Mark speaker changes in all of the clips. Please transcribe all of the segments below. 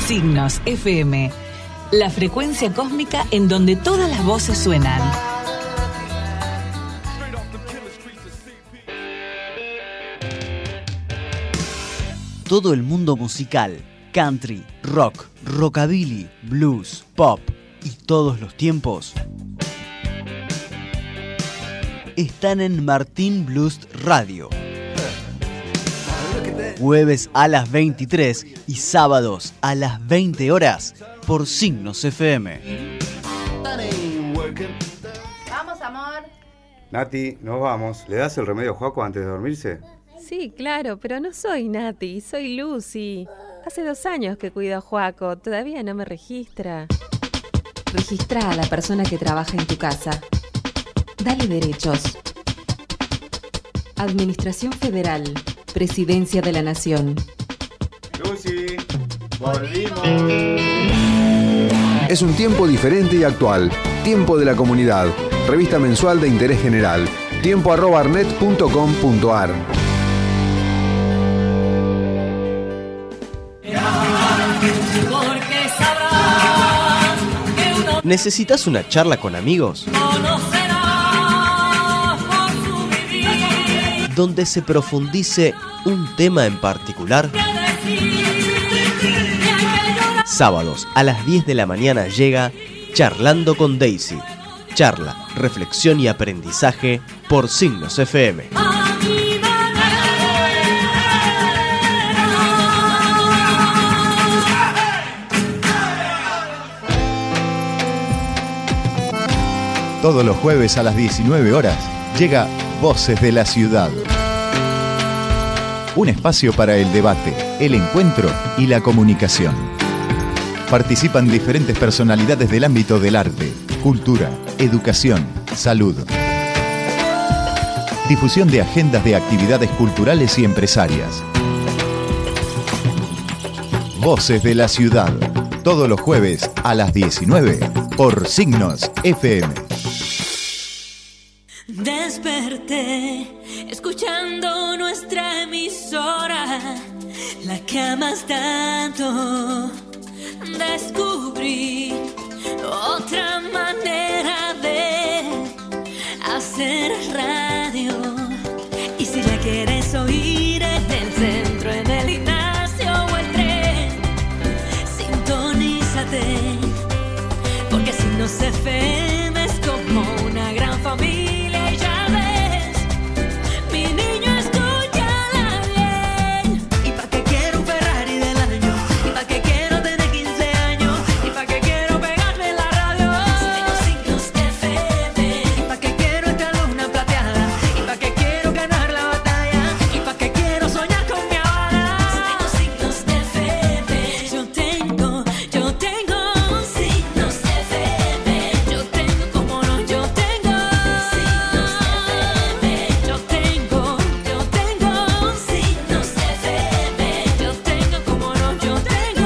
Speaker 1: Signos FM, la frecuencia cósmica en donde todas las voces suenan.
Speaker 2: Todo el mundo musical, country, rock, rockabilly, blues, pop y todos los tiempos están en Martín Blues Radio. Jueves a las 23 y sábados a las 20 horas por Signos FM.
Speaker 3: Vamos, amor.
Speaker 4: Nati, nos vamos. ¿Le das el remedio a Joaco antes de dormirse?
Speaker 5: Sí, claro, pero no soy Nati, soy Lucy. Hace 2 años que cuido a Joaco, todavía no me registra.
Speaker 6: Registra a la persona que trabaja en tu casa. Dale derechos. Administración Federal, Presidencia de la Nación.
Speaker 4: Lucy, volvimos.
Speaker 7: Es un tiempo diferente y actual. Tiempo de la Comunidad. Revista mensual de interés general. tiempo@arnet.com.ar.
Speaker 8: ¿Necesitas una charla con amigos? Donde se profundice un tema en particular. Sábados a las 10 de la mañana llega Charlando con Daisy. Charla, reflexión y aprendizaje por Signos FM.
Speaker 9: Todos los jueves a las 19 horas llega Voces de la Ciudad. Un espacio para el debate, el encuentro y la comunicación. Participan diferentes personalidades del ámbito del arte, cultura, educación, salud. Difusión de agendas de actividades culturales y empresarias. Voces de la Ciudad. Todos los jueves a las 19 por Signos FM.
Speaker 10: Desperté escuchando nuestra emisora, la que amas tanto. Descubrí otra manera de hacer radio. Y si la quieres oír en el centro, en el gimnasio o el tren, sintonízate, porque Signos FM es como una gran familia y ya ves, mi niño, escúchala bien. ¿Y pa' qué quiero un Ferrari del año? ¿Y pa' qué quiero tener 15 años? ¿Y pa' qué quiero pegarme en la radio? Tengo Signos FM. ¿Y pa' qué quiero esta luna plateada? ¿Y pa' qué quiero ganar la batalla? ¿Y pa' qué quiero soñar con mi Habana? Tengo Signos FM. Yo tengo Signos FM. Yo tengo, como no, yo tengo Signos FM. Yo tengo Signos FM. Yo tengo, como no, yo tengo.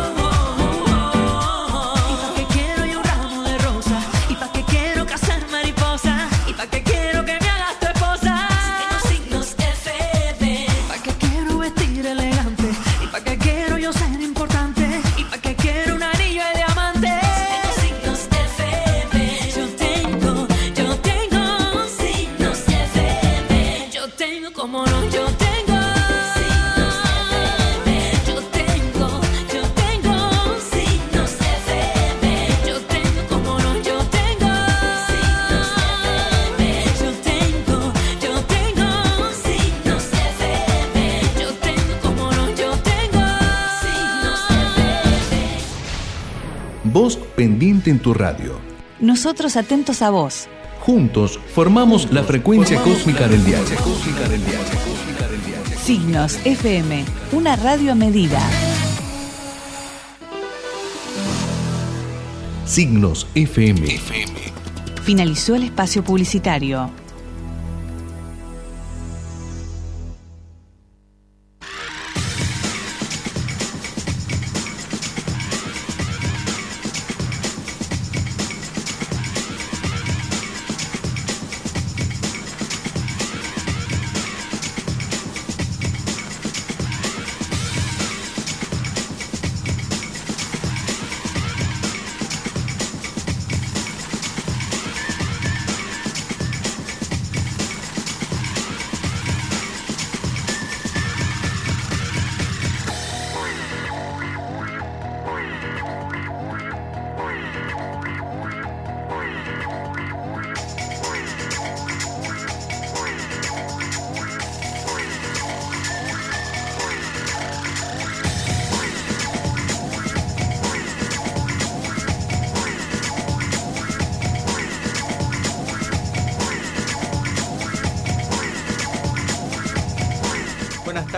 Speaker 10: ¿Y pa' qué quiero yo un ramo de rosa? ¿Y pa' qué quiero cazar mariposa? ¿Y pa' qué quiero que me hagas tu esposa? Tengo Signos FM. ¿Pa' qué quiero vestir elegante? ¿Y pa' qué quiero yo ser importante? ¿Y pa' qué quiero un anillo de diamante? Tengo Signos FM. Yo tengo Signos FM. Yo tengo, como no, yo tengo Signos FM. Yo tengo Signos FM. Yo tengo, como no, yo tengo Signos FM. Yo tengo Signos FM. Yo tengo, como no, yo tengo Signos FM.
Speaker 11: Vos pendiente en tu radio.
Speaker 1: Nosotros atentos a vos.
Speaker 11: Juntos formamos la frecuencia cósmica del diario.
Speaker 1: Signos FM, una radio a medida.
Speaker 11: Signos FM.
Speaker 1: Finalizó el espacio publicitario.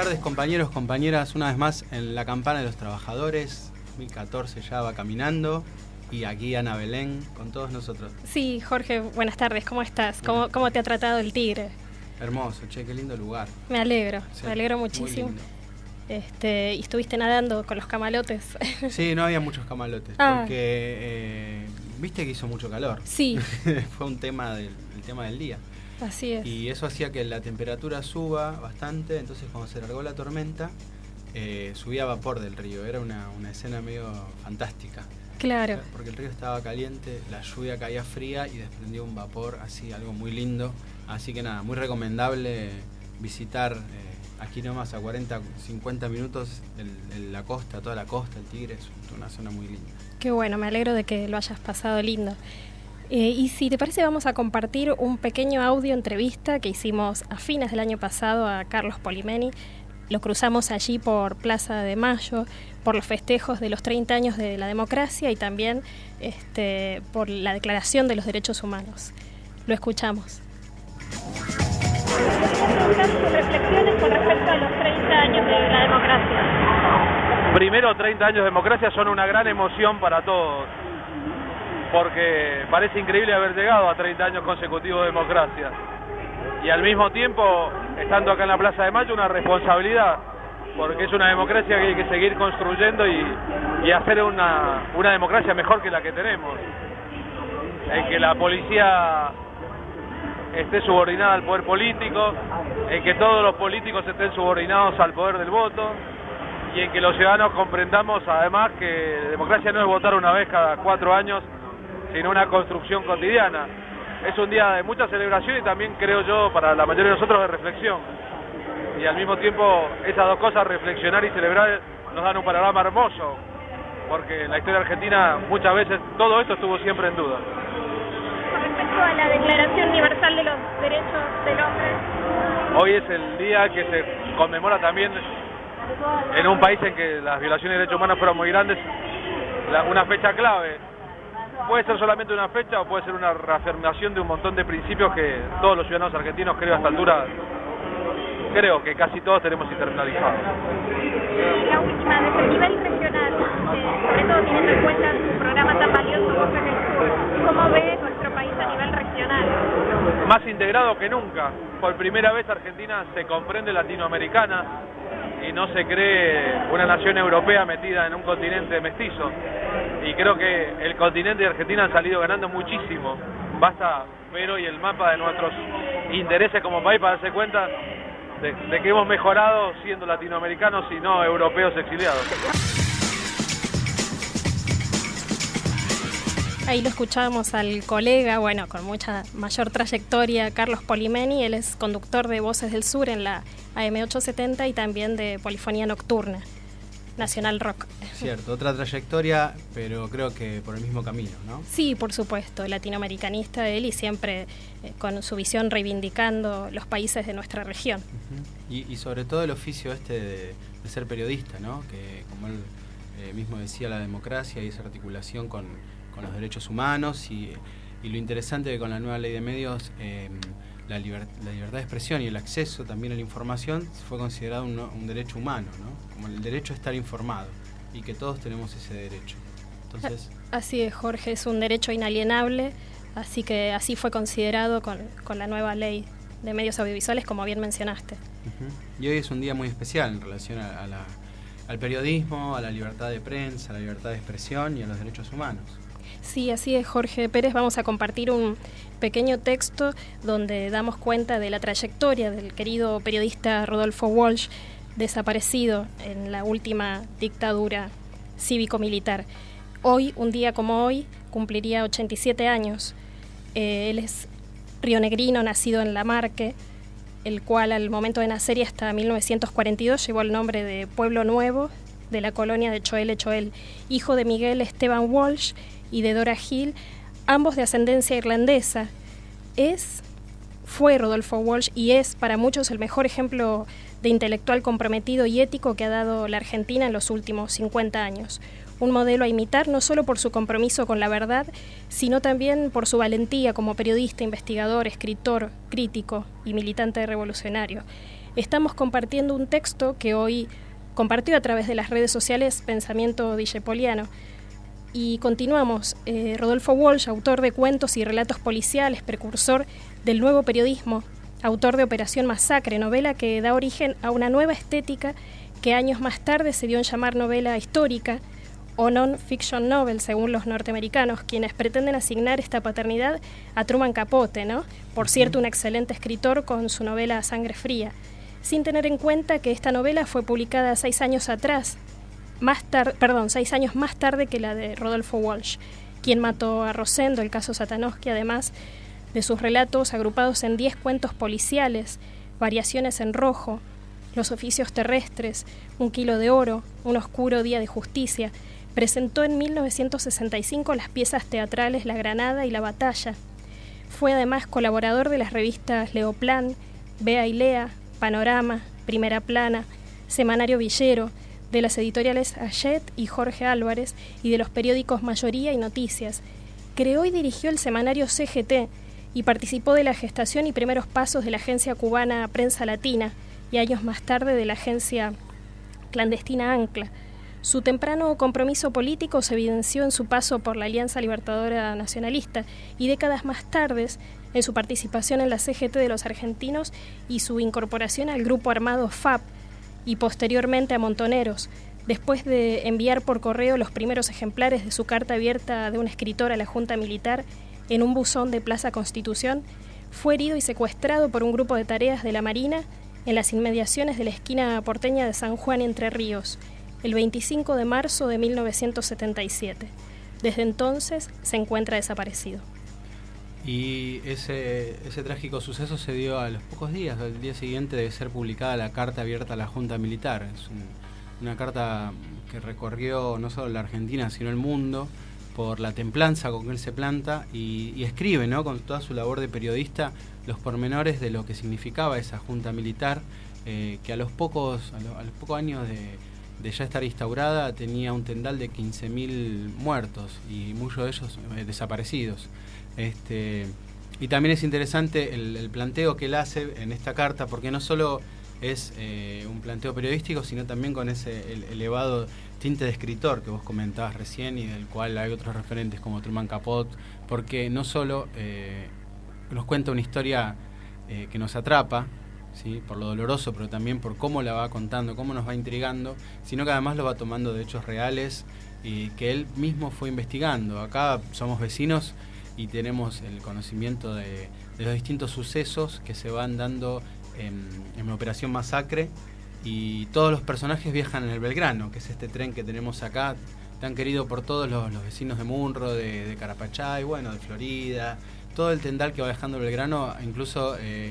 Speaker 12: tardes, compañeros, compañeras. Una vez más en la Campana de los Trabajadores. 2014 ya va caminando. Y aquí Ana Belén con todos nosotros.
Speaker 13: Sí, Jorge, buenas tardes. ¿Cómo estás? ¿Cómo te ha tratado el Tigre?
Speaker 12: Hermoso, che, qué lindo lugar.
Speaker 13: Me alegro,
Speaker 12: Sí,
Speaker 13: me alegro muchísimo.
Speaker 12: muy lindo.
Speaker 13: ¿Y estuviste nadando con los camalotes?
Speaker 12: Sí, no había muchos camalotes. Porque viste que hizo mucho calor.
Speaker 13: Sí.
Speaker 12: Fue un tema el tema del día.
Speaker 13: Así es.
Speaker 12: Y eso hacía que la temperatura suba bastante. Entonces cuando se largó la tormenta, subía vapor del río. Era una escena medio fantástica.
Speaker 13: Claro.
Speaker 12: Porque el río estaba caliente, la lluvia caía fría y desprendió un vapor así, algo muy lindo. Así que nada, muy recomendable visitar aquí nomás a 40, 50 minutos la costa, toda la costa, el Tigre. Es una zona muy linda.
Speaker 13: Qué bueno, me alegro de que lo hayas pasado lindo. Y si te parece, vamos a compartir un pequeño audio entrevista que hicimos a fines del año pasado a Carlos Polimeni. Lo cruzamos allí por Plaza de Mayo, por los festejos de los 30 años de la democracia y también por la Declaración de los Derechos Humanos. Lo escuchamos.
Speaker 14: Sus reflexiones con respecto a los 30 años de la democracia.
Speaker 15: Primero, 30 años de democracia son una gran emoción para todos, porque parece increíble haber llegado a 30 años consecutivos de democracia. Y al mismo tiempo, estando acá en la Plaza de Mayo, una responsabilidad, porque es una democracia que hay que seguir construyendo y hacer una democracia mejor que la que tenemos. En que la policía esté subordinada al poder político, en que todos los políticos estén subordinados al poder del voto, y en que los ciudadanos comprendamos además que democracia no es votar una vez cada 4 años, sino una construcción cotidiana. Es un día de mucha celebración y también, creo yo, para la mayoría de nosotros de reflexión. Y al mismo tiempo, esas dos cosas, reflexionar y celebrar, nos dan un panorama hermoso, porque en la historia argentina muchas veces todo esto estuvo siempre en duda.
Speaker 14: Con respecto a la Declaración Universal de los Derechos del Hombre.
Speaker 15: Hoy es el día que se conmemora también en un país en que las violaciones de derechos humanos fueron muy grandes, una fecha clave. Puede ser solamente una fecha o puede ser una reafirmación de un montón de principios que todos los ciudadanos argentinos, creo, a esta altura, creo que casi todos tenemos internalizados.
Speaker 14: La última, desde el nivel regional, sobre todo teniendo en cuenta su programa tan valioso Voces del Sur, ¿cómo ve nuestro país a nivel regional?
Speaker 15: Más integrado que nunca. Por primera vez Argentina se comprende latinoamericana y no se cree una nación europea metida en un continente mestizo. Y creo que el continente de Argentina han salido ganando muchísimo. Basta ver hoy el mapa de nuestros intereses como país para darse cuenta de que hemos mejorado siendo latinoamericanos y no europeos exiliados.
Speaker 13: Ahí lo escuchábamos al colega, bueno, con mucha mayor trayectoria, Carlos Polimeni. Él es conductor de Voces del Sur en la AM870 y también de Polifonía Nocturna, Nacional Rock.
Speaker 12: Cierto, otra trayectoria, pero creo que por el mismo camino, ¿no?
Speaker 13: Sí, por supuesto, latinoamericanista él y siempre con su visión reivindicando los países de nuestra región.
Speaker 12: Y sobre todo el oficio de ser periodista, ¿no? Que como él mismo decía, la democracia y esa articulación con los derechos humanos y lo interesante que con la nueva ley de medios la libertad de expresión y el acceso también a la información fue considerado un derecho humano, ¿no? Como el derecho a estar informado y que todos tenemos ese derecho. Entonces,
Speaker 13: así es, Jorge, es un derecho inalienable, así que así fue considerado con la nueva ley de medios audiovisuales, como bien mencionaste.
Speaker 12: Y hoy es un día muy especial en relación al periodismo, a la libertad de prensa, a la libertad de expresión y a los derechos humanos.
Speaker 13: Sí, así es, Jorge Pérez. Vamos a compartir un pequeño texto donde damos cuenta de la trayectoria del querido periodista Rodolfo Walsh, desaparecido en la última dictadura cívico-militar. Hoy, un día como hoy, cumpliría 87 años. Él es rionegrino, nacido en Lamarque, el cual al momento de nacer y hasta 1942 llevó el nombre de Pueblo Nuevo, de la colonia de Choel, hijo de Miguel Esteban Walsh y de Dora Hill, ambos de ascendencia irlandesa. Fue Rodolfo Walsh y es para muchos el mejor ejemplo de intelectual comprometido y ético que ha dado la Argentina en los últimos 50 años. Un modelo a imitar no solo por su compromiso con la verdad, sino también por su valentía como periodista, investigador, escritor, crítico y militante revolucionario. estamos compartiendo un texto que hoy compartió a través de las redes sociales Pensamiento Discepoliano. Y continuamos. Rodolfo Walsh, autor de cuentos y relatos policiales, precursor del nuevo periodismo, autor de Operación Masacre, novela que da origen a una nueva estética que años más tarde se dio en llamar novela histórica o non-fiction novel, según los norteamericanos, quienes pretenden asignar esta paternidad a Truman Capote, ¿no? Por cierto, un excelente escritor con su novela Sangre Fría, sin tener en cuenta que esta novela fue publicada 6 años atrás, 6 años más tarde que la de Rodolfo Walsh, quien mató a Rosendo, el caso Satanowski, además de sus relatos agrupados en 10 cuentos policiales, Variaciones en Rojo, Los Oficios Terrestres, Un Kilo de Oro, Un Oscuro Día de Justicia. Presentó en 1965 las piezas teatrales La Granada y La Batalla. Fue además colaborador de las revistas Leoplan, Bea y Lea, Panorama, Primera Plana, Semanario Villero, de las editoriales Hachette y Jorge Álvarez y de los periódicos Mayoría y Noticias. Creó y dirigió el semanario CGT y participó de la gestación y primeros pasos de la agencia cubana Prensa Latina y años más tarde de la agencia clandestina Ancla. Su temprano compromiso político se evidenció en su paso por la Alianza Libertadora Nacionalista y décadas más tarde en su participación en la CGT de los argentinos y su incorporación al grupo armado FAP y posteriormente a Montoneros, después de enviar por correo los primeros ejemplares de su carta abierta de un escritor a la Junta Militar en un buzón de Plaza Constitución, fue herido y secuestrado por un grupo de tareas de la Marina en las inmediaciones de la esquina porteña de San Juan Entre Ríos, el 25 de marzo de 1977. Desde entonces se encuentra desaparecido.
Speaker 12: Y ese trágico suceso se dio a los pocos días, al día siguiente de ser publicada la carta abierta a la Junta Militar. Es una carta que recorrió no solo la Argentina, sino el mundo, por la templanza con que él se planta y escribe, ¿no?, con toda su labor de periodista, los pormenores de lo que significaba esa Junta Militar, que a los pocos años de ya estar instaurada tenía un tendal de 15.000 muertos y muchos de ellos desaparecidos. Y también es interesante el planteo que él hace en esta carta, porque no solo es un planteo periodístico, sino también con ese elevado tinte de escritor que vos comentabas recién y del cual hay otros referentes como Truman Capote, porque no solo nos cuenta una historia que nos atrapa, ¿sí?, por lo doloroso, pero también por cómo la va contando, cómo nos va intrigando, sino que además lo va tomando de hechos reales y que él mismo fue investigando. Acá somos vecinos y tenemos el conocimiento de los distintos sucesos que se van dando en Operación Masacre, y todos los personajes viajan en el Belgrano, que es este tren que tenemos acá, tan querido por todos los vecinos de Munro, de Carapachay, bueno, de Florida, todo el tendal que va viajando el Belgrano. Incluso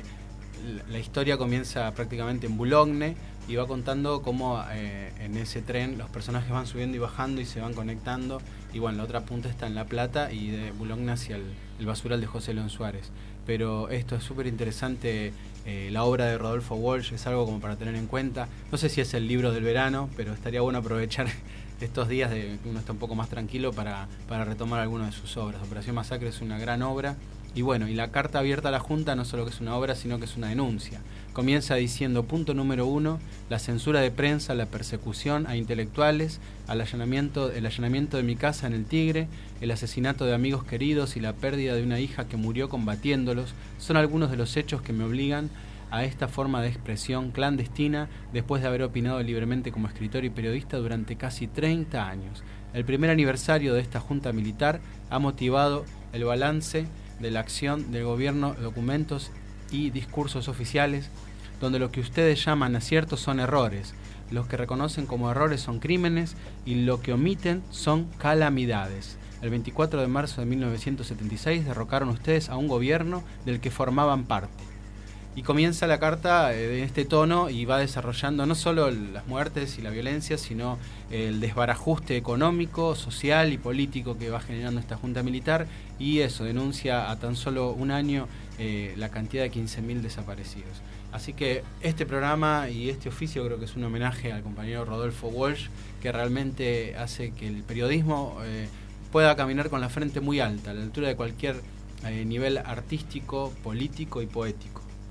Speaker 12: la historia comienza prácticamente en Boulogne y va contando cómo en ese tren los personajes van subiendo y bajando y se van conectando, y bueno, la otra punta está en La Plata y de Boulogne hacia el basural de José León Suárez. Pero esto es súper interesante, la obra de Rodolfo Walsh es algo como para tener en cuenta. No sé si es el libro del verano, pero estaría bueno aprovechar estos días de que uno está un poco más tranquilo para retomar alguna de sus obras. Operación Masacre es una gran obra. Y bueno, y la carta abierta a la Junta no solo que es una obra, sino que es una denuncia. Comienza diciendo, punto número 1, la censura de prensa, la persecución a intelectuales, el allanamiento de mi casa en El Tigre, el asesinato de amigos queridos y la pérdida de una hija que murió combatiéndolos, son algunos de los hechos que me obligan a esta forma de expresión clandestina después de haber opinado libremente como escritor y periodista durante casi 30 años. El primer aniversario de esta Junta Militar ha motivado el balance de la acción del gobierno, documentos y discursos oficiales, donde lo que ustedes llaman aciertos son errores, los que reconocen como errores son crímenes y lo que omiten son calamidades. El 24 de marzo de 1976 derrocaron ustedes a un gobierno del que formaban parte. Y comienza la carta de este tono y va desarrollando no solo las muertes y la violencia, sino el desbarajuste económico, social y político que va generando esta Junta Militar, y eso denuncia a tan solo un año la cantidad de 15.000 desaparecidos. Así que este programa y este oficio creo que es un homenaje al compañero Rodolfo Walsh, que realmente hace que el periodismo pueda caminar con la frente muy alta, a la altura de cualquier nivel artístico, político y poético.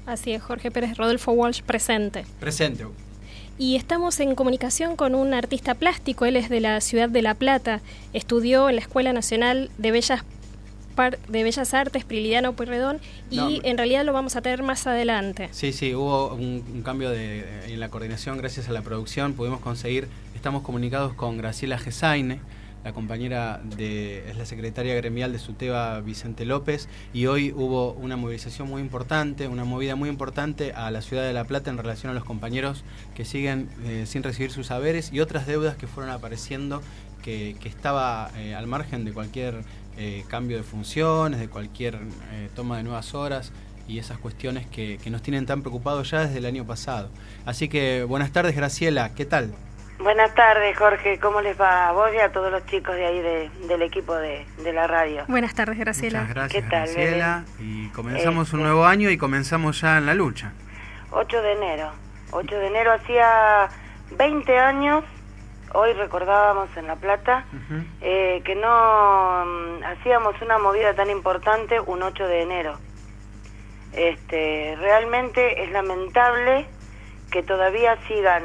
Speaker 13: Así es, Jorge Pérez. Rodolfo Walsh presente.
Speaker 12: Presente.
Speaker 13: Y estamos en comunicación con un artista plástico. Él es de la ciudad de La Plata. Estudió en la Escuela Nacional de Bellas Artes, Prilidiano Pueyrredón, y en realidad lo vamos a tener más adelante.
Speaker 12: Sí, hubo un cambio en la coordinación gracias a la producción. Pudimos conseguir, estamos comunicados con Graciela Gesaine, la compañera es la secretaria gremial de SUTEBA Vicente López, y hoy hubo una movilización muy importante, una movida muy importante a la ciudad de La Plata en relación a los compañeros que siguen sin recibir sus saberes y otras deudas que fueron apareciendo que estaba al margen de cualquier cambio de funciones, de cualquier toma de nuevas horas y esas cuestiones que nos tienen tan preocupados ya desde el año pasado. Así que buenas tardes, Graciela, ¿qué tal?
Speaker 16: Buenas tardes, Jorge, ¿cómo les va a vos y a todos los chicos de ahí del equipo de la radio?
Speaker 13: Buenas tardes, Graciela.
Speaker 12: Muchas gracias,
Speaker 16: ¿Qué tal,
Speaker 12: Graciela? Y comenzamos un nuevo año y comenzamos ya en la lucha.
Speaker 16: 8 de enero, hacía 20 años, hoy recordábamos en La Plata, que no hacíamos una movida tan importante un 8 de enero. Realmente es lamentable que todavía sigan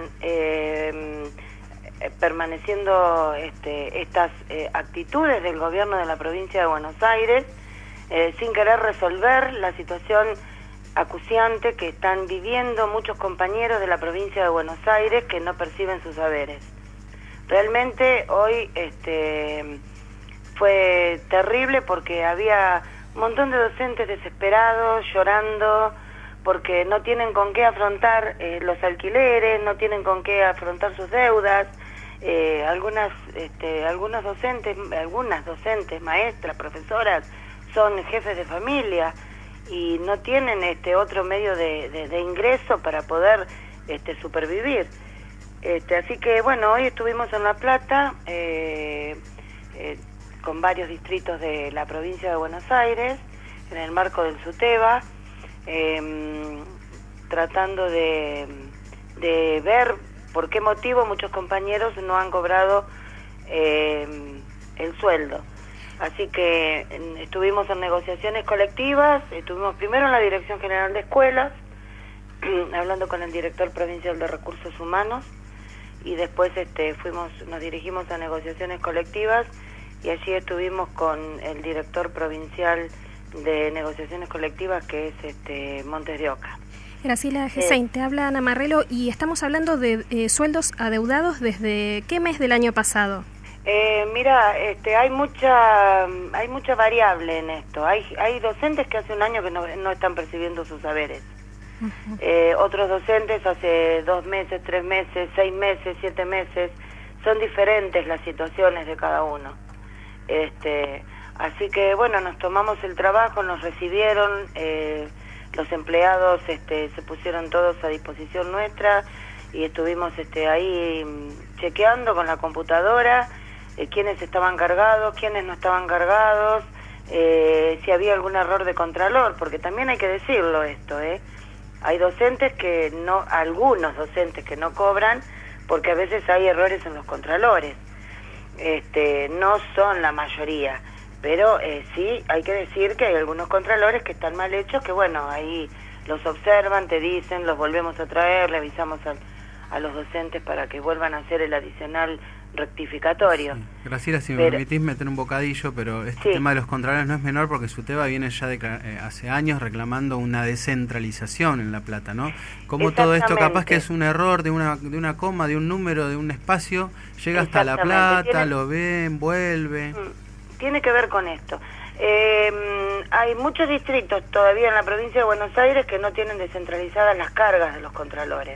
Speaker 16: permaneciendo estas actitudes del gobierno de la provincia de Buenos Aires sin querer resolver la situación acuciante que están viviendo muchos compañeros de la provincia de Buenos Aires que no perciben sus saberes. Realmente hoy fue terrible porque había un montón de docentes desesperados, llorando, porque no tienen con qué afrontar los alquileres, no tienen con qué afrontar sus deudas. Algunas docentes, maestras, profesoras, son jefes de familia y no tienen otro medio de ingreso para poder supervivir. Así que bueno, hoy estuvimos en La Plata con varios distritos de la provincia de Buenos Aires en el marco del SUTEBA, tratando de ver por qué motivo muchos compañeros no han cobrado el sueldo. Así que estuvimos en negociaciones colectivas, estuvimos primero en la Dirección General de Escuelas, hablando con el director provincial de Recursos Humanos, y después nos dirigimos a negociaciones colectivas, y allí estuvimos con el director provincial de negociaciones colectivas, que es Montes de Oca.
Speaker 13: Graciela Gesaine, te habla Ana Marrelo, y estamos hablando de sueldos adeudados desde ¿qué mes del año pasado?
Speaker 16: Mira, hay mucha variable en esto. Hay docentes que hace un año que no están percibiendo sus saberes. Otros docentes hace 2 meses, 3 meses, 6 meses, 7 meses. Son diferentes las situaciones de cada uno. Así que bueno, nos tomamos el trabajo, nos recibieron, los empleados se pusieron todos a disposición nuestra y estuvimos ahí chequeando con la computadora quiénes estaban cargados, quiénes no estaban cargados, si había algún error de contralor, porque también hay que decirlo esto, hay docentes que no, algunos docentes que no cobran porque a veces hay errores en los contralores, no son la mayoría, pero sí hay que decir que hay algunos contralores que están mal hechos, que bueno, ahí los observan, te dicen, los volvemos a traer, le avisamos a los docentes para que vuelvan a hacer el adicional rectificatorio.
Speaker 12: Sí. Graciela, si me permitís meter un bocadillo, pero tema de los contralores no es menor porque SUTEBA viene ya hace años reclamando una descentralización en La Plata, ¿no? Como todo esto capaz que es un error de una coma, de un número, de un espacio, llega hasta La Plata, lo ven, vuelve.
Speaker 16: Tiene que ver con esto. Hay muchos distritos todavía en la provincia de Buenos Aires que no tienen descentralizadas las cargas de los contralores.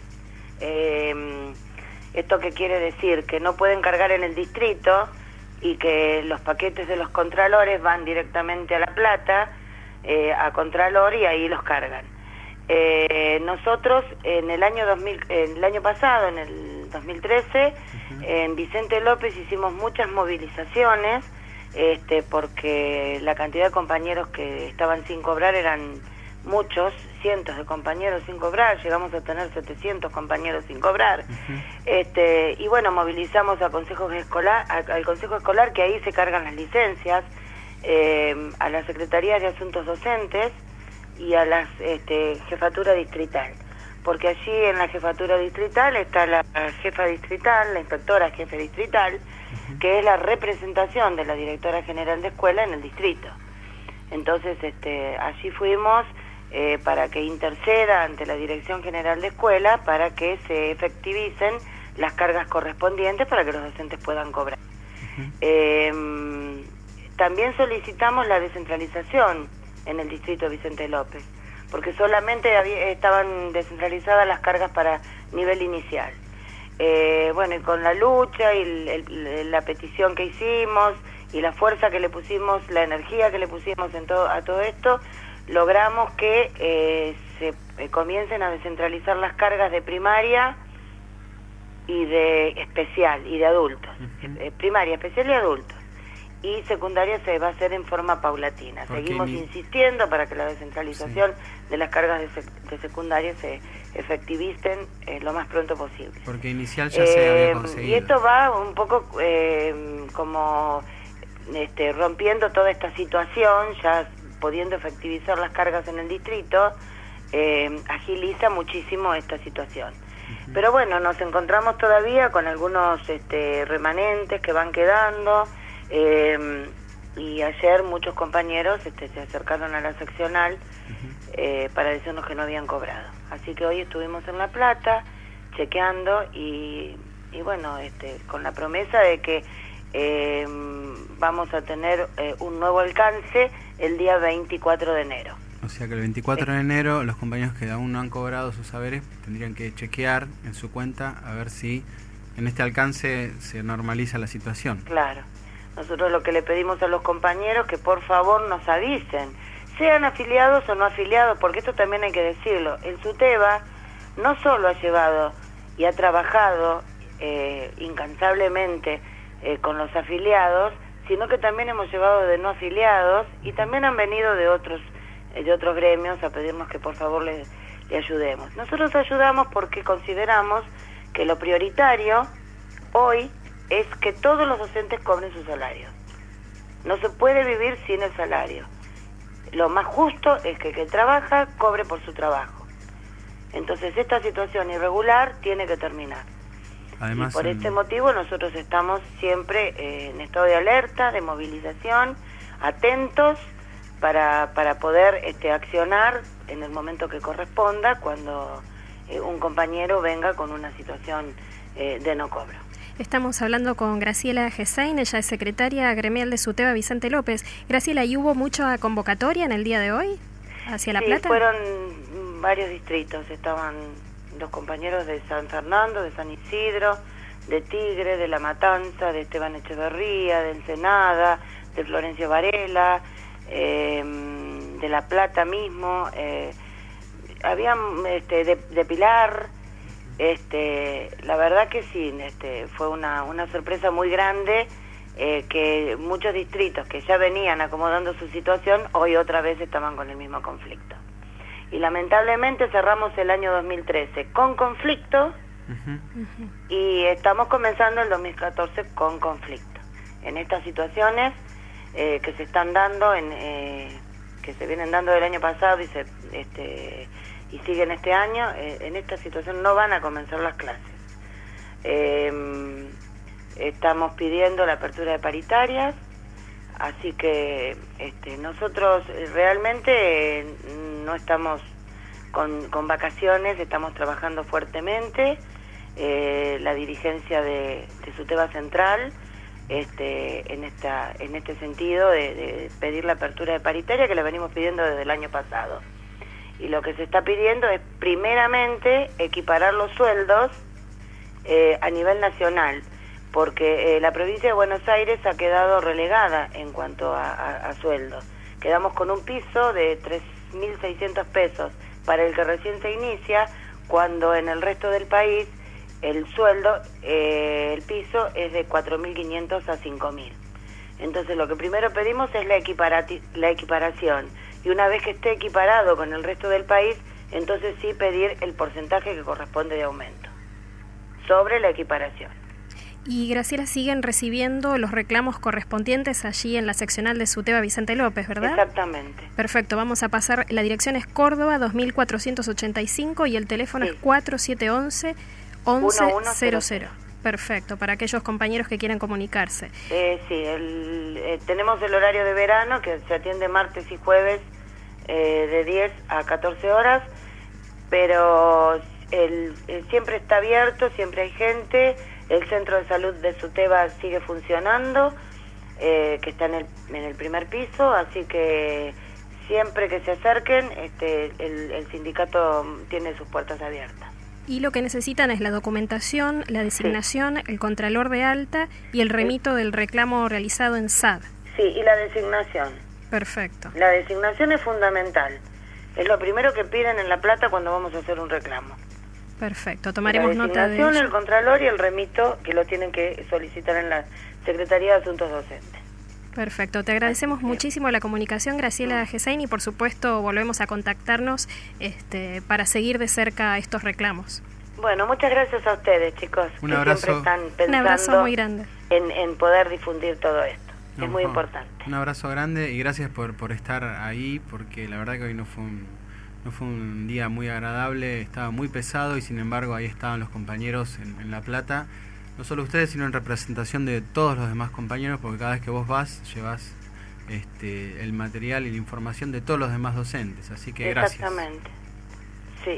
Speaker 16: ¿Esto qué quiere decir? Que no pueden cargar en el distrito y que los paquetes de los contralores van directamente a La Plata, a Contralor, y ahí los cargan. Nosotros en el año pasado, en el 2013, en Vicente López hicimos muchas movilizaciones, porque la cantidad de compañeros que estaban sin cobrar eran muchos, cientos de compañeros sin cobrar, llegamos a tener 700 compañeros sin cobrar. Y bueno, movilizamos al Consejo Escolar, que ahí se cargan las licencias, a la Secretaría de Asuntos Docentes, y a la jefatura distrital, porque allí en la jefatura distrital está la jefa distrital, la inspectora jefe distrital, que es la representación de la directora general de escuela en el distrito. Entonces allí fuimos para que interceda ante la Dirección General de Escuela para que se efectivicen las cargas correspondientes para que los docentes puedan cobrar. También solicitamos la descentralización en el distrito Vicente López, porque solamente estaban descentralizadas las cargas para nivel inicial. Bueno, y con la lucha y la petición que hicimos y la fuerza que le pusimos, la energía que le pusimos a todo esto, logramos que se comiencen a descentralizar las cargas de primaria y de especial y de adultos. Primaria, especial y adultos. Y secundaria se va a hacer en forma paulatina. Seguimos insistiendo para que la descentralización de las cargas de secundaria se efectivicen lo más pronto posible.
Speaker 12: Porque inicial ya se había conseguido.
Speaker 16: Y esto va un poco como rompiendo toda esta situación, ya pudiendo efectivizar las cargas en el distrito, agiliza muchísimo esta situación. Pero bueno, nos encontramos todavía con algunos remanentes que van quedando, y ayer muchos compañeros se acercaron a la seccional para decirnos que no habían cobrado. Así que hoy estuvimos en La Plata chequeando y bueno, con la promesa de que vamos a tener un nuevo alcance el día 24 de enero.
Speaker 12: O sea que el 24 de enero los compañeros que aún no han cobrado sus saberes tendrían que chequear en su cuenta a ver si en este alcance se normaliza la situación.
Speaker 16: Claro. Nosotros lo que le pedimos a los compañeros que por favor nos avisen, sean afiliados o no afiliados, porque esto también hay que decirlo. El SUTEBA no solo ha llevado y ha trabajado incansablemente con los afiliados, sino que también hemos llevado de no afiliados y también han venido de otros gremios a pedirnos que por favor le ayudemos. Nosotros ayudamos porque consideramos que lo prioritario hoy es que todos los docentes cobren su salario. No se puede vivir sin el salario. Lo más justo es que el que trabaja cobre por su trabajo. Entonces esta situación irregular tiene que terminar. Además, y por este motivo nosotros estamos siempre en estado de alerta, de movilización, atentos para poder accionar en el momento que corresponda cuando un compañero venga con una situación de no cobro.
Speaker 13: Estamos hablando con Graciela Gesain, ella es secretaria gremial de SUTEBA Vicente López. Graciela, ¿y hubo mucha convocatoria en el día de hoy hacia La Plata?
Speaker 16: Sí, fueron varios distritos, estaban los compañeros de San Fernando, de San Isidro, de Tigre, de La Matanza, de Esteban Echeverría, de Ensenada, de Florencio Varela, de La Plata mismo, había de Pilar. La verdad que sí, fue una sorpresa muy grande, que muchos distritos que ya venían acomodando su situación, hoy otra vez estaban con el mismo conflicto. Y lamentablemente cerramos el año 2013 con conflicto y estamos comenzando el 2014 con conflicto. En estas situaciones que se están dando, que se vienen dando del año pasado y siguen este año, en esta situación no van a comenzar las clases. Estamos pidiendo la apertura de paritarias, así que nosotros realmente no estamos con vacaciones, estamos trabajando fuertemente. La dirigencia de SUTEBA Central en este sentido de pedir la apertura de paritaria, que la venimos pidiendo desde el año pasado. Y lo que se está pidiendo es primeramente equiparar los sueldos a nivel nacional, porque la provincia de Buenos Aires ha quedado relegada en cuanto a sueldos. Quedamos con un piso de 3.600 pesos para el que recién se inicia, cuando en el resto del país el sueldo, el piso es de 4.500 a 5.000. Entonces lo que primero pedimos es la equiparación, y una vez que esté equiparado con el resto del país, entonces sí pedir el porcentaje que corresponde de aumento sobre la equiparación.
Speaker 13: Y Graciela, siguen recibiendo los reclamos correspondientes allí en la seccional de Suteba Vicente López, ¿verdad?
Speaker 16: Exactamente.
Speaker 13: Perfecto, vamos a pasar, la dirección es Córdoba 2485 y el teléfono es 4711-1100. Perfecto, para aquellos compañeros que quieran comunicarse.
Speaker 16: Tenemos el horario de verano que se atiende martes y jueves de 10 a 14 horas, pero siempre está abierto, siempre hay gente. El centro de salud de Suteba sigue funcionando, que está en el primer piso, así que siempre que se acerquen, el sindicato tiene sus puertas abiertas.
Speaker 13: Y lo que necesitan es la documentación, la designación, el contralor de alta y el remito del reclamo realizado en SAD.
Speaker 16: Sí, y la designación.
Speaker 13: Perfecto.
Speaker 16: La designación es fundamental. Es lo primero que piden en La Plata cuando vamos a hacer un reclamo.
Speaker 13: Perfecto, tomaremos nota de
Speaker 16: ello.
Speaker 13: ello.
Speaker 16: El contralor y el remito que lo tienen que solicitar en la Secretaría de Asuntos Docentes.
Speaker 13: Perfecto, te agradecemos muchísimo la comunicación, Graciela Gesain, y por supuesto volvemos a contactarnos para seguir de cerca estos reclamos.
Speaker 16: Bueno, muchas gracias a ustedes, chicos.
Speaker 12: Un
Speaker 16: que
Speaker 12: abrazo.
Speaker 16: Siempre están pensando
Speaker 13: Un abrazo muy grande.
Speaker 16: En poder difundir todo esto. Es muy importante.
Speaker 12: Un abrazo grande y gracias por estar ahí, porque la verdad que hoy no fue un día muy agradable, estaba muy pesado y sin embargo ahí estaban los compañeros en La Plata, no solo ustedes sino en representación de todos los demás compañeros, porque cada vez que vos vas llevas el material y la información de todos los demás docentes, así que gracias.
Speaker 16: Exactamente, sí.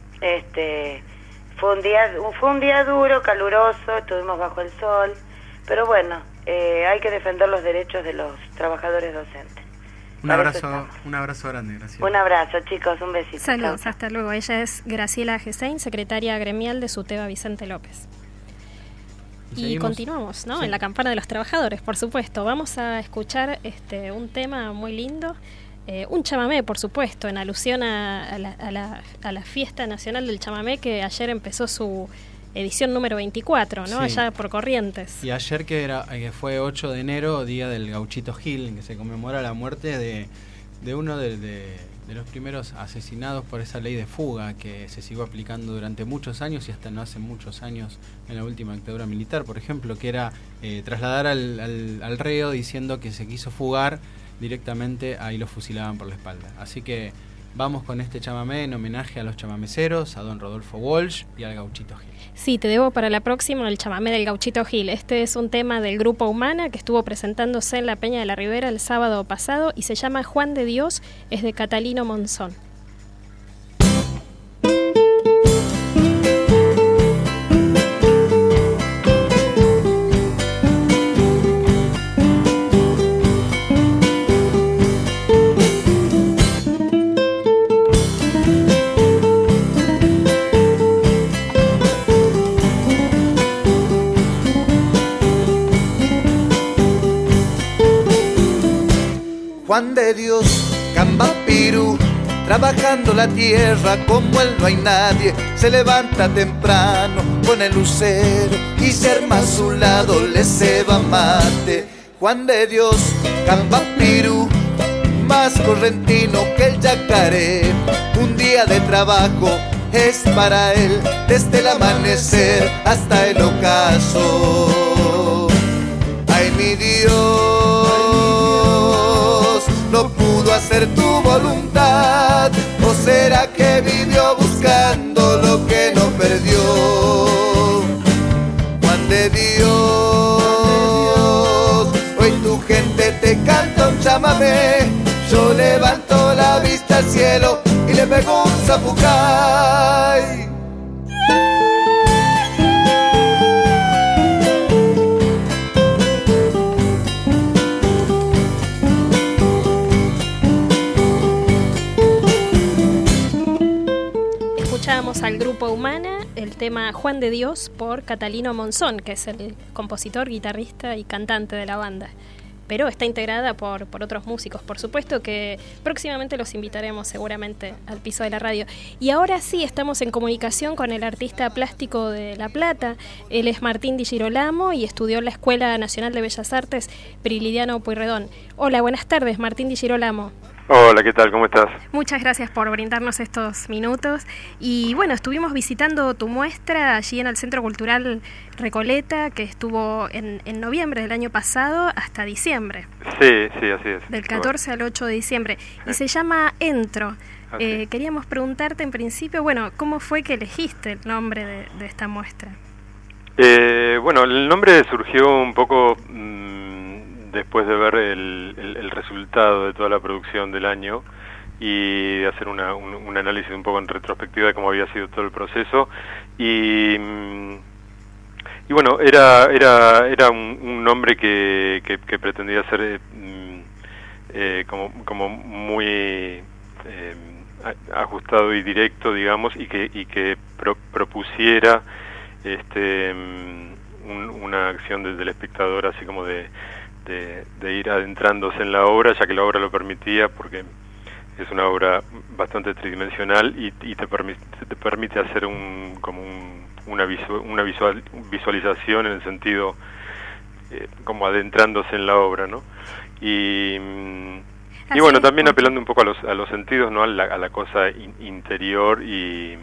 Speaker 16: Fue un día duro, caluroso, estuvimos bajo el sol, pero bueno, hay que defender los derechos de los trabajadores docentes.
Speaker 12: Un abrazo grande, gracias.
Speaker 16: Un abrazo, chicos, un besito.
Speaker 13: Saludos,
Speaker 16: Chau.
Speaker 13: hasta luego. Ella es Graciela Gesain, secretaria gremial de Suteba Vicente López. Y continuamos, ¿no? Sí. En la campana de los trabajadores, por supuesto. Vamos a escuchar un tema muy lindo, un chamamé, por supuesto, en alusión a la fiesta nacional del chamamé que ayer empezó su edición número 24, ¿no? Sí. Allá por Corrientes.
Speaker 12: Y ayer que fue 8 de enero, día del Gauchito Gil, en que se conmemora la muerte de uno de los primeros asesinados por esa ley de fuga que se siguió aplicando durante muchos años y hasta no hace muchos años en la última dictadura militar, por ejemplo, que era trasladar al reo diciendo que se quiso fugar directamente, ahí lo fusilaban por la espalda. Así que vamos con este chamamé en homenaje a los chamameceros, a don Rodolfo Walsh y al Gauchito Gil.
Speaker 13: Sí, te debo para la próxima el chamamé del Gauchito Gil. Este es un tema del Grupo Humana que estuvo presentándose en la Peña de la Ribera el sábado pasado y se llama Juan de Dios, es de Catalino Monzón.
Speaker 17: Juan de Dios, Cambapirú, trabajando la tierra como él no hay nadie, se levanta temprano con el lucero y se arma a su lado le ceba mate. Juan de Dios, Cambapirú, más correntino que el yacaré, un día de trabajo es para él desde el amanecer hasta el ocaso. Ay mi Dios, no pudo hacer tu voluntad, o será que vivió buscando lo que no perdió. Juan de Dios, hoy tu gente te canta un chamamé, yo levanto la vista al cielo y le pego un zapucay.
Speaker 13: Escuchábamos al Grupo Humana el tema Juan de Dios por Catalino Monzón, que es el compositor, guitarrista y cantante de la banda. Pero está integrada por otros músicos, por supuesto que próximamente los invitaremos seguramente al piso de la radio. Y ahora sí estamos en comunicación con el artista plástico de La Plata. Él es Martín Di Girolamo y estudió en la Escuela Nacional de Bellas Artes Prilidiano Pueyrredón. Hola, buenas tardes, Martín Di Girolamo.
Speaker 18: Hola, ¿qué tal? ¿Cómo estás?
Speaker 13: Muchas gracias por brindarnos estos minutos. Y bueno, estuvimos visitando tu muestra allí en el Centro Cultural Recoleta, que estuvo en noviembre del año pasado hasta diciembre.
Speaker 18: Sí, así es.
Speaker 13: Del 14 al 8 de diciembre. Y se llama Entro. Queríamos preguntarte en principio, bueno, ¿cómo fue que elegiste el nombre de esta muestra?
Speaker 18: Bueno, el nombre surgió un poco después de ver el resultado de toda la producción del año y de hacer un análisis un poco en retrospectiva de cómo había sido todo el proceso y bueno, era un nombre que pretendía ser como muy ajustado y directo, digamos, y que propusiera una acción desde el espectador, así como de ir adentrándose en la obra, ya que la obra lo permitía, porque es una obra bastante tridimensional y te permite hacer una visualización en el sentido como adentrándose en la obra, ¿no? Y bueno, también apelando un poco a los sentidos, ¿no? A la cosa interior y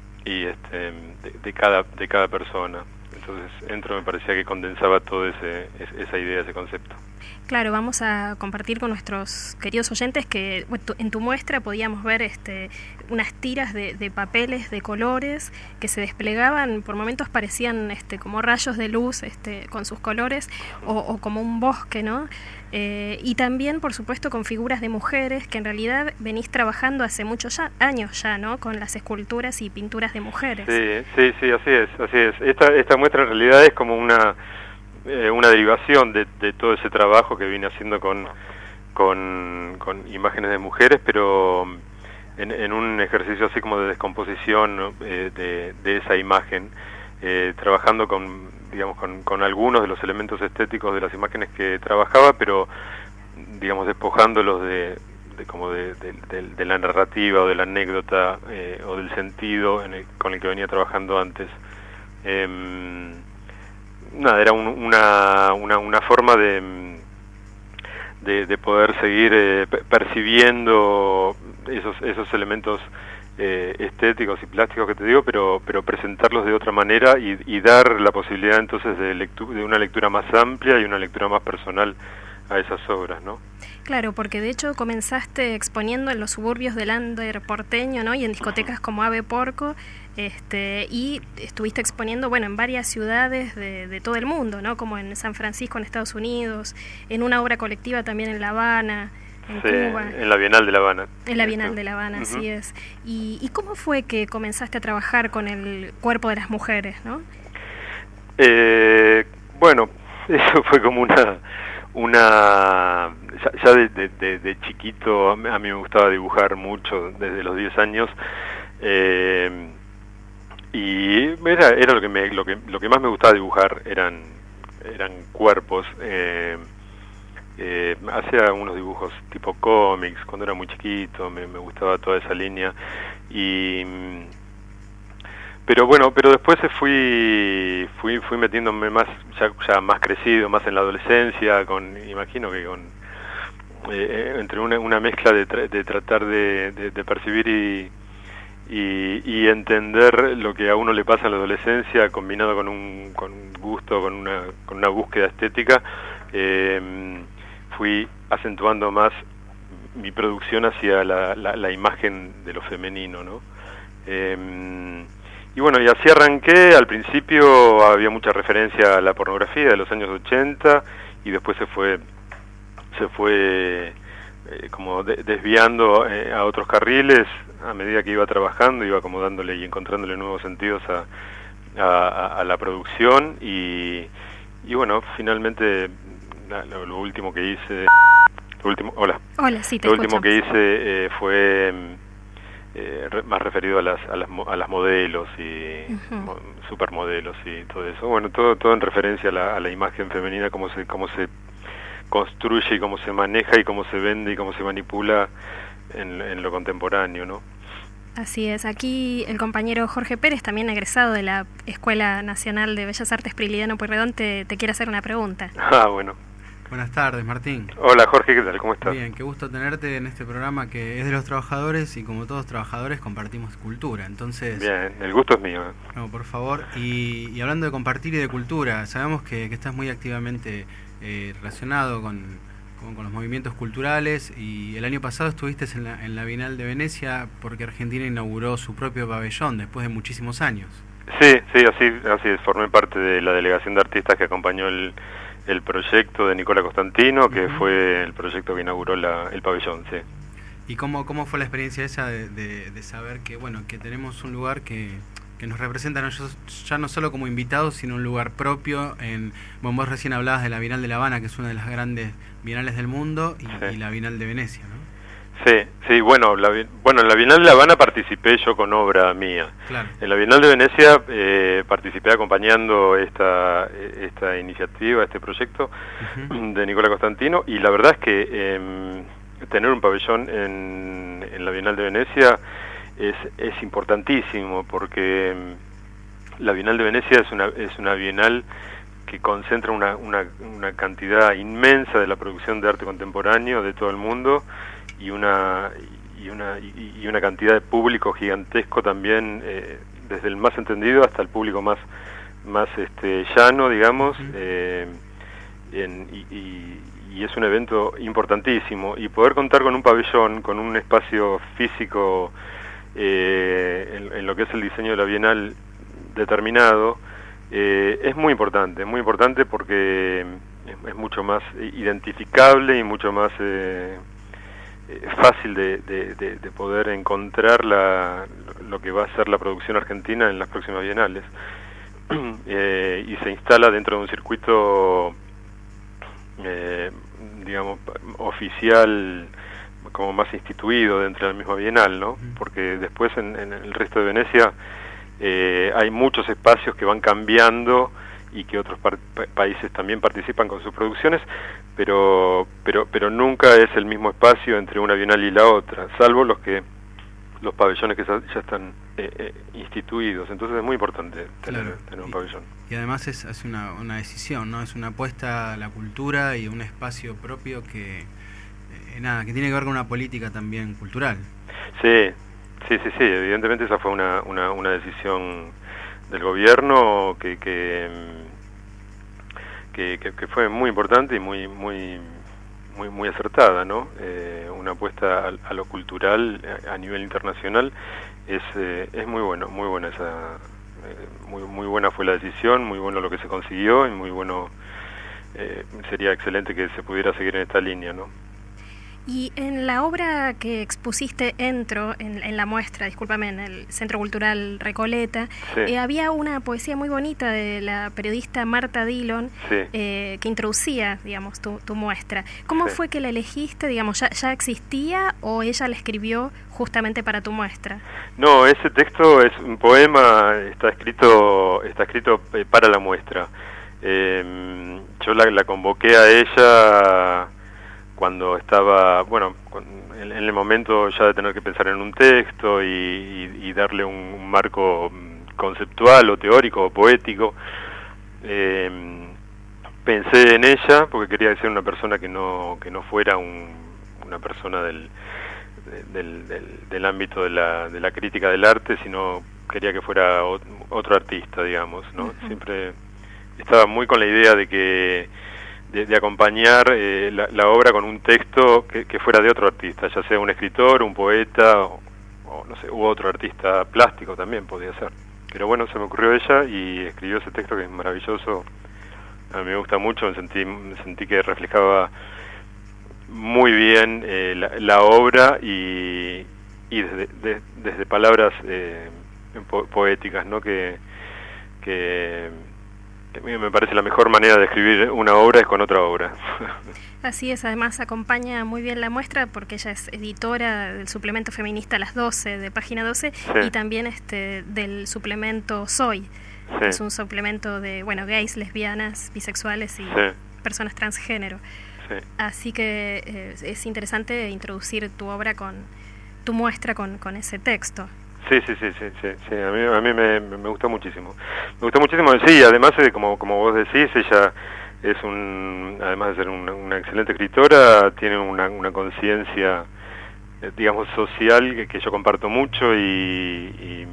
Speaker 18: de cada persona. Entonces, Entro me parecía que condensaba toda esa idea, ese concepto.
Speaker 13: Claro, vamos a compartir con nuestros queridos oyentes que en tu muestra podíamos ver unas tiras de papeles de colores que se desplegaban, por momentos parecían como rayos de luz con sus colores o como un bosque, ¿no? Y también, por supuesto, con figuras de mujeres que en realidad venís trabajando hace muchos años ya, ¿no? Con las esculturas y pinturas de mujeres.
Speaker 18: Sí, así es. Esta muestra en realidad es como una derivación de todo ese trabajo que vine haciendo con imágenes de mujeres, pero en un ejercicio así como de descomposición de esa imagen, trabajando con algunos de los elementos estéticos de las imágenes que trabajaba, pero digamos despojándolos de la narrativa o de la anécdota o del sentido con el que venía trabajando antes. Era una forma de poder seguir percibiendo esos elementos estéticos y plásticos que te digo, pero presentarlos de otra manera y dar la posibilidad entonces de una lectura más amplia y una lectura más personal a esas obras, ¿no?
Speaker 13: Claro, porque de hecho comenzaste exponiendo en los suburbios del Under porteño, ¿no? Y en discotecas como Ave Porco, y estuviste exponiendo, en varias ciudades de todo el mundo, ¿no? Como en San Francisco, en Estados Unidos, en una obra colectiva también en La Habana, en Cuba.
Speaker 18: En la Bienal de La Habana.
Speaker 13: En la Bienal de La Habana, así es. ¿Y cómo fue que comenzaste a trabajar con el cuerpo de las mujeres, no?
Speaker 18: Bueno, eso fue como ya de chiquito a mí me gustaba dibujar mucho desde los 10 años y era lo que más me gustaba dibujar eran cuerpos. Hacía unos dibujos tipo cómics cuando era muy chiquito, me gustaba toda esa línea pero después fui metiéndome más ya más crecido, más en la adolescencia, imagino que entre una mezcla de tratar de percibir y entender lo que a uno le pasa en la adolescencia combinado con un gusto, con una búsqueda estética, fui acentuando más mi producción hacia la imagen de lo femenino, ¿no? Y bueno, y así arranqué. Al principio había mucha referencia a la pornografía de los años 80 y después se fue como desviando a otros carriles a medida que iba trabajando, iba como dándole y encontrándole nuevos sentidos a la producción y bueno, finalmente lo último que hice,
Speaker 13: Hola, sí, te
Speaker 18: lo último
Speaker 13: escucho.
Speaker 18: que hice fue más referido a las modelos y supermodelos y todo eso. Bueno, todo en referencia a la imagen femenina, cómo se construye y cómo se maneja y cómo se vende y cómo se manipula en lo contemporáneo, ¿no?
Speaker 13: Así es. Aquí el compañero Jorge Pérez, también egresado de la Escuela Nacional de Bellas Artes Prilidiano Pueyrredón, te quiere hacer una pregunta.
Speaker 18: Bueno.
Speaker 12: Buenas tardes, Martín.
Speaker 18: Hola, Jorge, ¿qué tal? ¿Cómo estás?
Speaker 12: Bien, qué gusto tenerte en este programa que es de los trabajadores y como todos trabajadores compartimos cultura, entonces...
Speaker 18: Bien, el gusto es mío.
Speaker 12: No, por favor, y hablando de compartir y de cultura, sabemos que estás muy activamente relacionado con los movimientos culturales y el año pasado estuviste en la Bienal de Venecia porque Argentina inauguró su propio pabellón después de muchísimos años.
Speaker 18: Sí, así es, formé parte de la delegación de artistas que acompañó el proyecto de Nicola Costantino, que fue el proyecto que inauguró el pabellón, sí.
Speaker 12: ¿Y cómo fue la experiencia esa de saber que que tenemos un lugar que nos representa ya no solo como invitados, sino un lugar propio? Vos recién hablabas de la Bienal de La Habana, que es una de las grandes bienales del mundo, y la Bienal de Venecia, ¿no?
Speaker 18: Sí, bueno, en la Bienal de La Habana participé yo con obra mía.
Speaker 12: Claro.
Speaker 18: En la Bienal de Venecia participé acompañando esta iniciativa, este proyecto de Nicola Costantino, y la verdad es que tener un pabellón en la Bienal de Venecia es importantísimo, porque la Bienal de Venecia es una bienal que concentra una cantidad inmensa de la producción de arte contemporáneo de todo el mundo, y una cantidad de público gigantesco también, desde el más entendido hasta el público más llano, digamos, y es un evento importantísimo, y poder contar con un pabellón, con un espacio físico en lo que es el diseño de la Bienal determinado, es muy importante porque es mucho más identificable y mucho más fácil de poder encontrar lo que va a ser la producción argentina en las próximas bienales. Y se instala dentro de un circuito digamos oficial, como más instituido dentro de la misma bienal, ¿no? Porque después en el resto de Venecia hay muchos espacios que van cambiando y que otros países también participan con sus producciones, pero nunca es el mismo espacio entre una bienal y la otra, salvo los pabellones que ya están instituidos. Entonces es muy importante tener un pabellón.
Speaker 12: Y además es una decisión, ¿no? Es una apuesta a la cultura y un espacio propio que tiene que ver con una política también cultural.
Speaker 18: Sí, evidentemente esa fue una decisión del gobierno que fue muy importante y muy acertada, ¿no? Una apuesta a lo cultural a nivel internacional es muy buena esa, muy buena fue la decisión, muy bueno lo que se consiguió, y muy bueno, sería excelente que se pudiera seguir en esta línea, ¿no?
Speaker 13: Y en la obra que expusiste en la muestra, discúlpame, en el Centro Cultural Recoleta, había una poesía muy bonita de la periodista Marta Dillon, que introducía, digamos, tu muestra. ¿Cómo fue que la elegiste? Digamos, ¿ya existía o ella la escribió justamente para tu muestra?
Speaker 18: No, ese texto es un poema, está escrito para la muestra. Yo la convoqué a ella cuando estaba, en el momento ya de tener que pensar en un texto y darle un marco conceptual o teórico o poético. Pensé en ella porque quería decir una persona que no fuera una persona del ámbito de la crítica del arte, sino quería que fuera otro artista, digamos, ¿no? Siempre estaba muy con la idea de acompañar la obra con un texto que fuera de otro artista, ya sea un escritor, un poeta o no sé, u otro artista plástico también podía ser. Pero bueno, se me ocurrió ella y escribió ese texto que es maravilloso. A mí me gusta mucho, me sentí que reflejaba muy bien la obra y desde palabras poéticas, ¿no? Que me parece la mejor manera de escribir una obra es con otra obra.
Speaker 13: Así es, además acompaña muy bien la muestra porque ella es editora del suplemento feminista Las 12 de Página 12 y también del suplemento Soy. Es un suplemento de gays, lesbianas, bisexuales y personas transgénero. Así que es interesante introducir tu obra tu muestra con ese texto.
Speaker 18: Sí, a mí me gustó muchísimo. Me gustó muchísimo, sí, además como vos decís, ella además de ser una excelente escritora, tiene una conciencia, digamos, social que yo comparto mucho y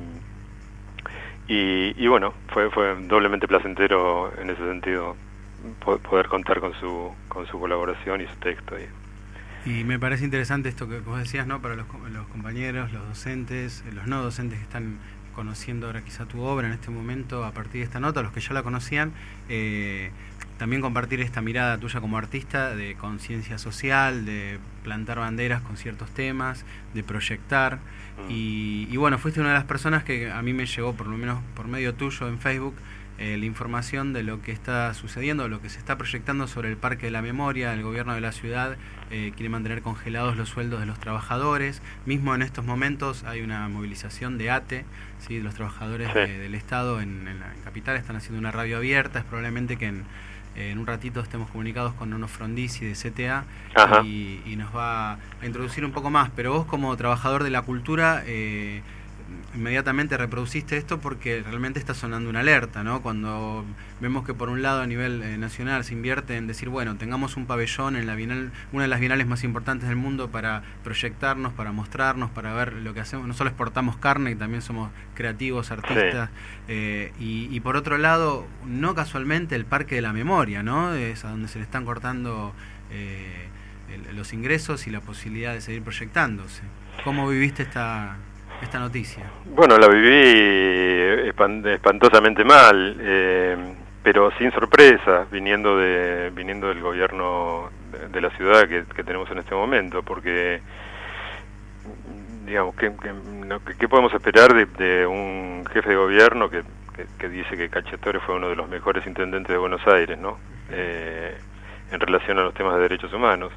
Speaker 18: bueno, fue doblemente placentero en ese sentido poder contar con su colaboración y su texto.
Speaker 12: Y me parece interesante esto que vos decías, ¿no? Para los compañeros, los docentes, los no docentes que están conociendo ahora quizá tu obra en este momento a partir de esta nota, los que ya la conocían, también compartir esta mirada tuya como artista de conciencia social, de plantar banderas con ciertos temas, de proyectar. Y bueno, fuiste una de las personas que a mí me llegó, por lo menos por medio tuyo en Facebook, la información de lo que está sucediendo, lo que se está proyectando sobre el Parque de la Memoria. El gobierno de la ciudad quiere mantener congelados los sueldos de los trabajadores. Mismo en estos momentos hay una movilización de ATE, ¿sí? De los trabajadores del Estado en la capital están haciendo una radio abierta. Es probablemente que en un ratito estemos comunicados con Nono Frondizi de CTA y nos va a introducir un poco más. Pero vos, como trabajador de la cultura, inmediatamente reproduciste esto porque realmente está sonando una alerta, ¿no? Cuando vemos que por un lado a nivel nacional se invierte en decir, bueno, tengamos un pabellón en la Bienal, una de las bienales más importantes del mundo, para proyectarnos, para mostrarnos, para ver lo que hacemos. No solo exportamos carne, también somos creativos, artistas. Y por otro lado, no casualmente el Parque de la Memoria, ¿no? Es a donde se le están cortando los ingresos y la posibilidad de seguir proyectándose. ¿Cómo viviste esta noticia?
Speaker 18: Bueno, la viví espantosamente mal, pero sin sorpresa, viniendo del gobierno de la ciudad que tenemos en este momento, porque, digamos, ¿qué podemos esperar de un jefe de gobierno que dice que Cacciatore fue uno de los mejores intendentes de Buenos Aires, ¿no? En relación a los temas de derechos humanos.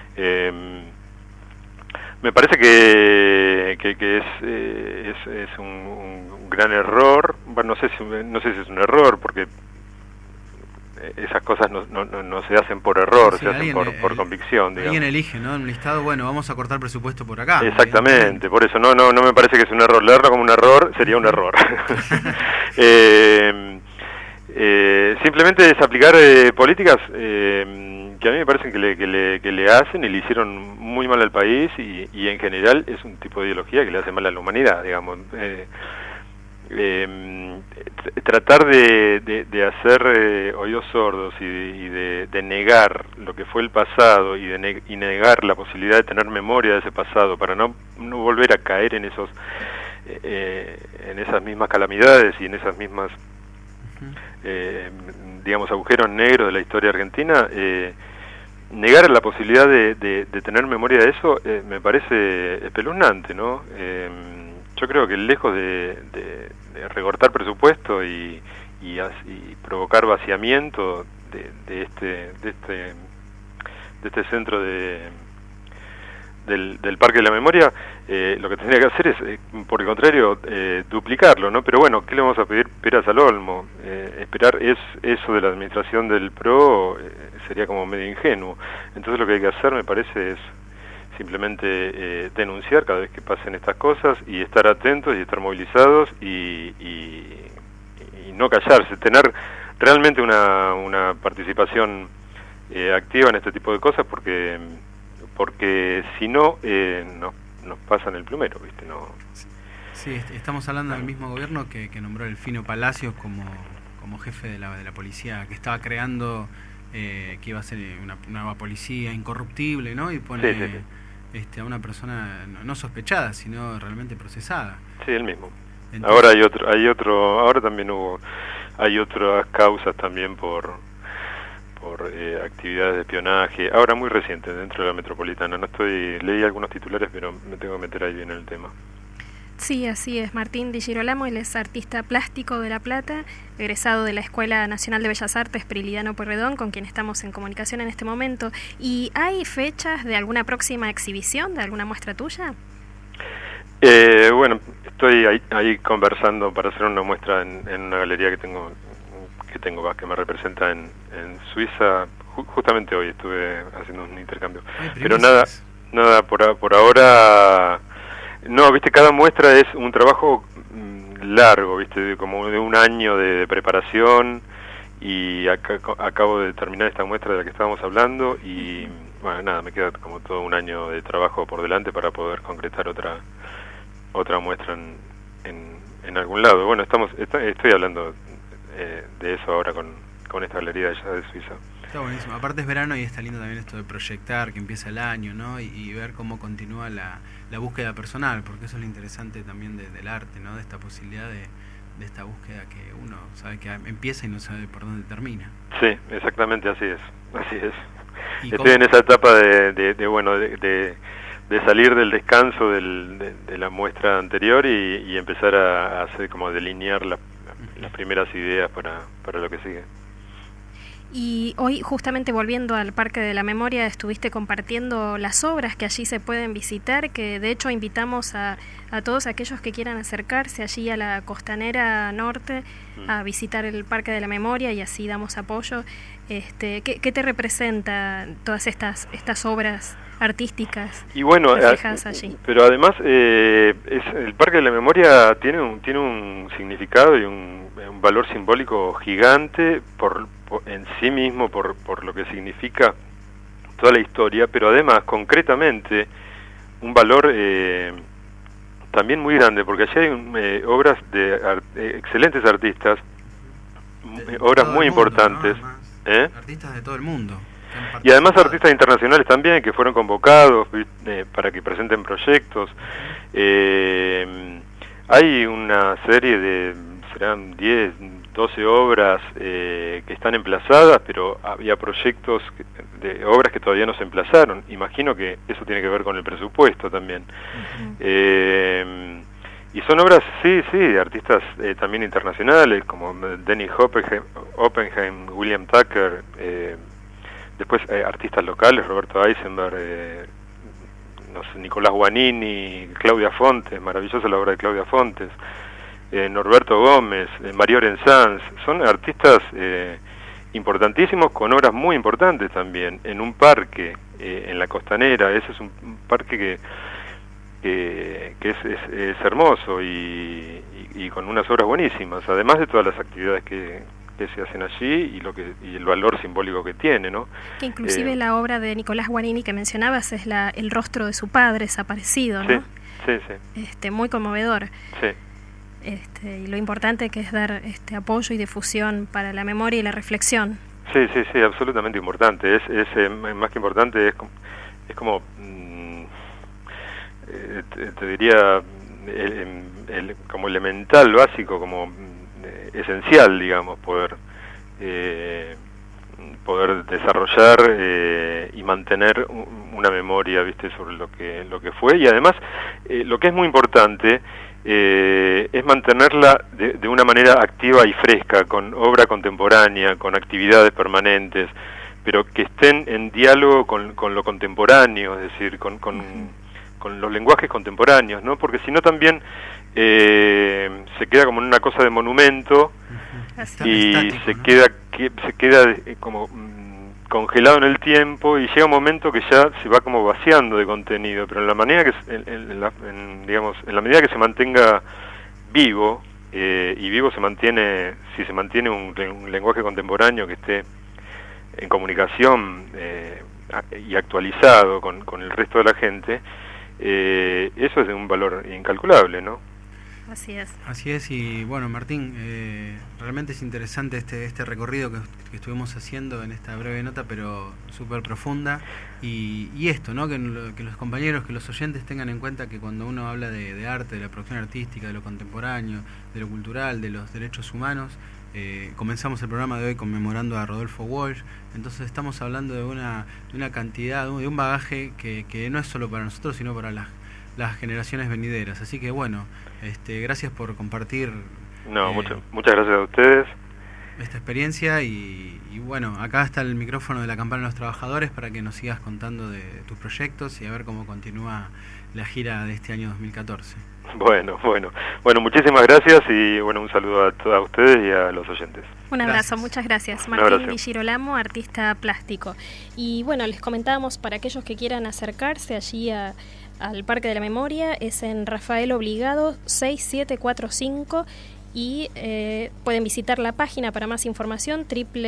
Speaker 18: Me parece que es un gran error. Bueno, no sé si es un error, porque esas cosas no se hacen por error, se hacen por convicción, digamos.
Speaker 12: Alguien elige, ¿no? En un listado, bueno, vamos a cortar presupuesto por acá.
Speaker 18: Exactamente, por eso no me parece que es un error. Leerlo como un error sería un error. Simplemente es aplicar políticas que a mí me parecen que le hacen y le hicieron muy mal al país, y en general es un tipo de ideología que le hace mal a la humanidad, digamos. Tratar de hacer oídos sordos y de negar lo que fue el pasado y negar la posibilidad de tener memoria de ese pasado para no volver a caer en esas mismas calamidades y en esas mismas digamos, agujeros negros de la historia argentina. Negar la posibilidad de tener memoria de eso me parece espeluznante, ¿no? Yo creo que lejos de recortar presupuesto y provocar vaciamiento de este centro del Parque de la Memoria, lo que tendría que hacer es, por el contrario, duplicarlo, ¿no? Pero bueno, ¿qué le vamos a pedir peras al olmo? Esperar eso de la administración del PRO sería como medio ingenuo. Entonces lo que hay que hacer, me parece, es simplemente denunciar cada vez que pasen estas cosas y estar atentos y estar movilizados y no callarse, tener realmente una participación activa en este tipo de cosas, porque si no, nos pasan el plumero, ¿viste? No.
Speaker 12: Sí, estamos hablando del mismo gobierno que nombró el Fino Palacios como jefe de la policía, que estaba creando, que iba a ser una nueva policía incorruptible, ¿no? Y pone a una persona no sospechada, sino realmente procesada. Sí,
Speaker 18: el mismo. Entonces, ahora también hay otras causas también por actividades de espionaje, ahora muy reciente dentro de la metropolitana. Leí algunos titulares, pero me tengo que meter ahí bien en el tema.
Speaker 13: Sí, así es. Martín Di Girolamo, él es artista plástico de La Plata, egresado de la Escuela Nacional de Bellas Artes Prilidiano Pueyrredón, con quien estamos en comunicación en este momento. ¿Y hay fechas de alguna próxima exhibición, de alguna muestra tuya?
Speaker 18: Bueno, estoy ahí conversando para hacer una muestra en una galería que me representa en Suiza. Justamente hoy estuve haciendo un intercambio. Pero nada por ahora. No, viste, cada muestra es un trabajo largo, viste, como de un año de preparación y acabo de terminar esta muestra de la que estábamos hablando y bueno, nada, me queda como todo un año de trabajo por delante para poder concretar otra muestra en algún lado. Bueno, estoy hablando de eso ahora con esta galería allá de Suiza.
Speaker 12: Está buenísimo. Aparte es verano y está lindo también esto de proyectar, que empieza el año, ¿no? Y ver cómo continúa la búsqueda personal, porque eso es lo interesante también del arte, ¿no? De esta posibilidad de esta búsqueda que uno sabe que empieza y no sabe por dónde termina.
Speaker 18: Sí, exactamente, así es. Estoy en esa etapa de salir del descanso de la muestra anterior y empezar a hacer como delinear las primeras ideas para lo que sigue.
Speaker 13: Y hoy, justamente volviendo al Parque de la Memoria, estuviste compartiendo las obras que allí se pueden visitar, que de hecho invitamos a todos aquellos que quieran acercarse allí a la Costanera Norte a visitar el Parque de la Memoria y así damos apoyo. ¿Qué te representa todas estas obras artísticas
Speaker 18: y bueno,
Speaker 13: reflejadas allí?
Speaker 18: Pero además el Parque de la Memoria tiene un significado y un valor simbólico gigante en sí mismo, por lo que significa toda la historia, pero además concretamente un valor también muy grande, porque allí hay obras de excelentes artistas, obras muy importantes,
Speaker 12: ¿no? Artistas de todo el mundo.
Speaker 18: Y además artistas internacionales también que fueron convocados para que presenten proyectos. Hay una serie de, serán 10, 12 obras que están emplazadas, pero había proyectos de obras que todavía no se emplazaron. Imagino que eso tiene que ver con el presupuesto también. Y son obras, sí, de artistas también internacionales, como Dennis Oppenheim, William Tucker, después artistas locales, Roberto Eisenberg, Nicolás Guanini, Claudia Fontes, maravillosa la obra de Claudia Fontes, Norberto Gómez, Mario Orenzans, son artistas importantísimos con obras muy importantes también, en un parque, en la Costanera. Ese es un parque que es hermoso y con unas obras buenísimas, además de todas las actividades que se hacen allí y el valor simbólico que tiene, ¿no?
Speaker 13: Que inclusive la obra de Nicolás Guanini que mencionabas es el rostro de su padre desaparecido, ¿no?
Speaker 18: Sí.
Speaker 13: Muy conmovedor.
Speaker 18: Sí.
Speaker 13: Y lo importante que es dar apoyo y difusión para la memoria y la reflexión.
Speaker 18: Sí, absolutamente importante. Es más que importante, es como te diría como elemental, básico, como esencial, digamos, poder desarrollar y mantener una memoria, viste, sobre lo que fue, y además lo que es muy importante es mantenerla de una manera activa y fresca, con obra contemporánea, con actividades permanentes, pero que estén en diálogo con lo contemporáneo, es decir, con los lenguajes contemporáneos, ¿no? Porque si no también se queda como en una cosa de monumento y se queda como congelado en el tiempo y llega un momento que ya se va como vaciando de contenido, pero en la manera en la medida que se mantenga vivo y vivo se mantiene, si se mantiene un lenguaje contemporáneo que esté en comunicación y actualizado con el resto de la gente, eso es de un valor incalculable, ¿no?
Speaker 13: Así es,
Speaker 12: y bueno, Martín, realmente es interesante este recorrido que estuvimos haciendo en esta breve nota, pero súper profunda, y esto, ¿no? Que los compañeros, que los oyentes tengan en cuenta que cuando uno habla de arte, de la producción artística, de lo contemporáneo, de lo cultural, de los derechos humanos, comenzamos el programa de hoy conmemorando a Rodolfo Walsh, entonces estamos hablando de una cantidad, de un bagaje que no es solo para nosotros, sino para las generaciones venideras. Así que bueno, gracias por compartir.
Speaker 18: Muchas gracias a ustedes.
Speaker 12: Esta experiencia y bueno, acá está el micrófono de la Campana de los Trabajadores para que nos sigas contando de tus proyectos y a ver cómo continúa la gira de este año 2014.
Speaker 18: Bueno, muchísimas gracias y bueno, un saludo a ustedes y a los oyentes.
Speaker 13: Un abrazo, muchas gracias. Martín Villirolamo, artista plástico. Y bueno, les comentábamos para aquellos que quieran acercarse allí al Parque de la Memoria, es en Rafael Obligado 6745 y pueden visitar la página para más información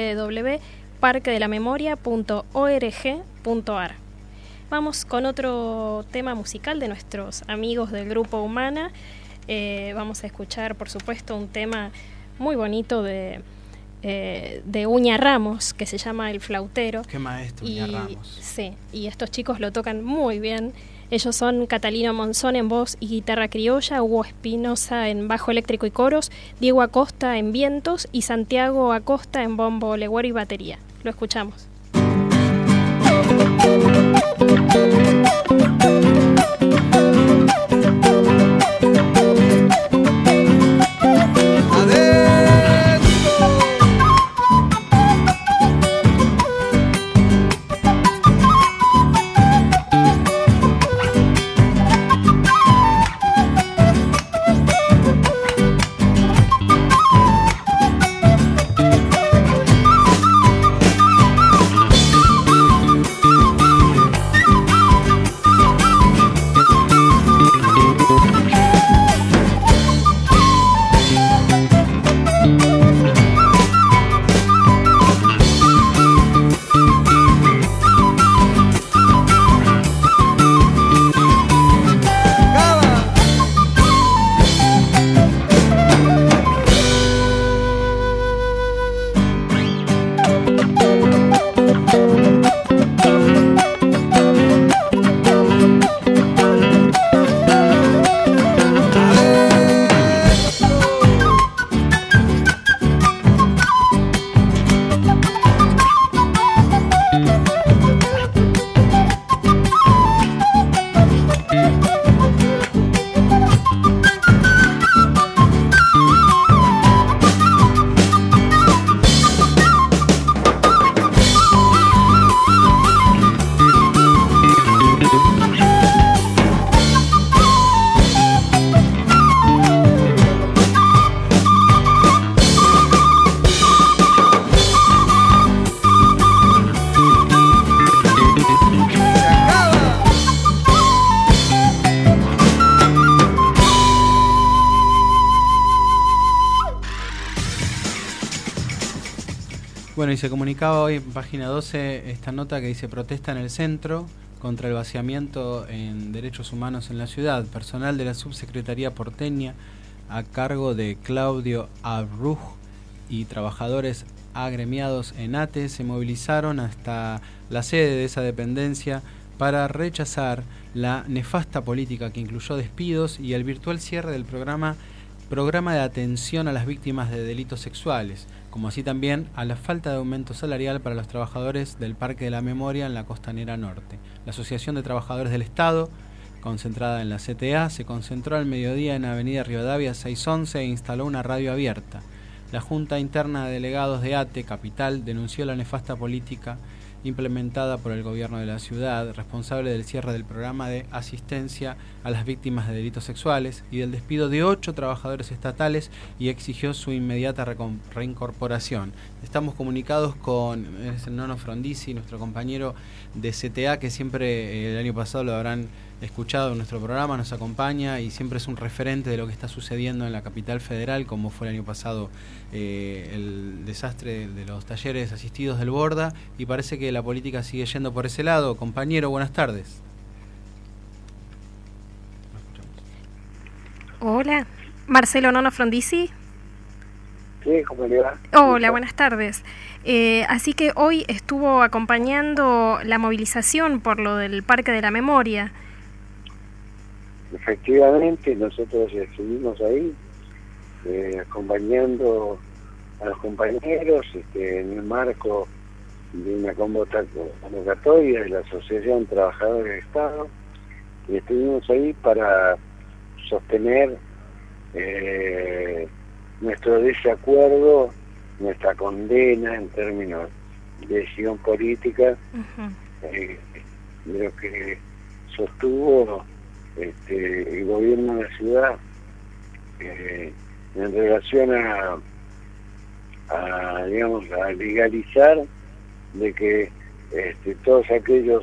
Speaker 13: www.parquedelamemoria.org.ar. Vamos con otro tema musical de nuestros amigos del grupo Humana. Vamos a escuchar, por supuesto, un tema muy bonito de Uña Ramos, que se llama El Flautero.
Speaker 12: Qué maestro, Uña Ramos.
Speaker 13: Sí, y estos chicos lo tocan muy bien. Ellos son Catalina Monzón en voz y guitarra criolla, Hugo Espinosa en bajo eléctrico y coros, Diego Acosta en vientos y Santiago Acosta en bombo, legüero y batería. Lo escuchamos.
Speaker 12: Bueno, y se comunicaba hoy en página 12 esta nota que dice: protesta en el centro contra el vaciamiento en derechos humanos en la ciudad. Personal de la subsecretaría porteña a cargo de Claudio Abruj y trabajadores agremiados en ATE se movilizaron hasta la sede de esa dependencia para rechazar la nefasta política que incluyó despidos y el virtual cierre del programa de atención a las víctimas de delitos sexuales, como así también a la falta de aumento salarial para los trabajadores del Parque de la Memoria en la Costanera Norte. La Asociación de Trabajadores del Estado, concentrada en la CTA, se concentró al mediodía en Avenida Rivadavia 611 e instaló una radio abierta. La Junta Interna de Delegados de ATE Capital denunció la nefasta política implementada por el gobierno de la ciudad, responsable del cierre del programa de asistencia a las víctimas de delitos sexuales y del despido de 8 trabajadores estatales, y exigió su inmediata reincorporación. Estamos comunicados con el Nono Frondizi, nuestro compañero de CTA, que siempre el año pasado lo habrán escuchado en nuestro programa, nos acompaña y siempre es un referente de lo que está sucediendo en la capital federal, como fue el año pasado el desastre de los talleres asistidos del Borda, y parece que la política sigue yendo por ese lado. Compañero, buenas tardes.
Speaker 13: Hola, Marcelo Nono Frondizi.
Speaker 19: Sí, ¿cómo le va?
Speaker 13: Hola, buenas tardes. Así que hoy estuvo acompañando la movilización por lo del Parque de la Memoria.
Speaker 19: Efectivamente, nosotros estuvimos ahí acompañando a los compañeros en el marco de una convocatoria de la Asociación Trabajadores del Estado, y estuvimos ahí para sostener nuestro desacuerdo, nuestra condena en términos de decisión política, de lo que sostuvo el gobierno de la ciudad en relación a legalizar de que todos aquellos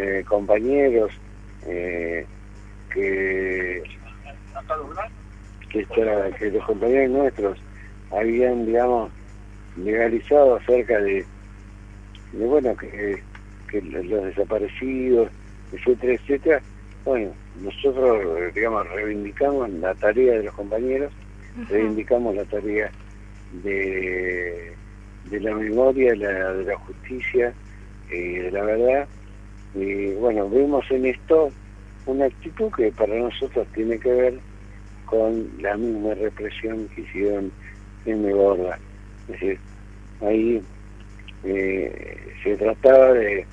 Speaker 19: compañeros que que los compañeros nuestros habían, digamos, legalizado acerca de bueno, que los desaparecidos, etcétera, etcétera. Bueno, nosotros, digamos, reivindicamos la tarea de los compañeros, reivindicamos la tarea de la memoria, de la justicia, de la verdad. Y bueno, vemos en esto una actitud que para nosotros tiene que ver con la misma represión que hicieron en Megorra. Es decir, ahí se trataba de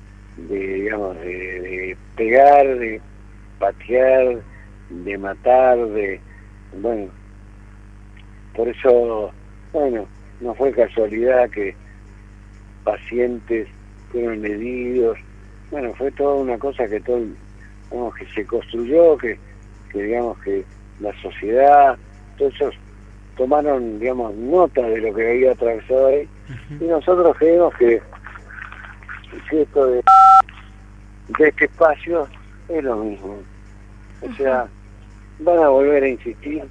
Speaker 19: pegar, de patear, de matar, bueno, por eso, bueno, no fue casualidad que pacientes fueron heridos, bueno, fue toda una cosa que que se construyó, que digamos que la sociedad, todos esos tomaron, digamos, nota de lo que había atravesado ahí, y nosotros creemos que esto de este espacio es lo mismo. O sea, van a volver a insistir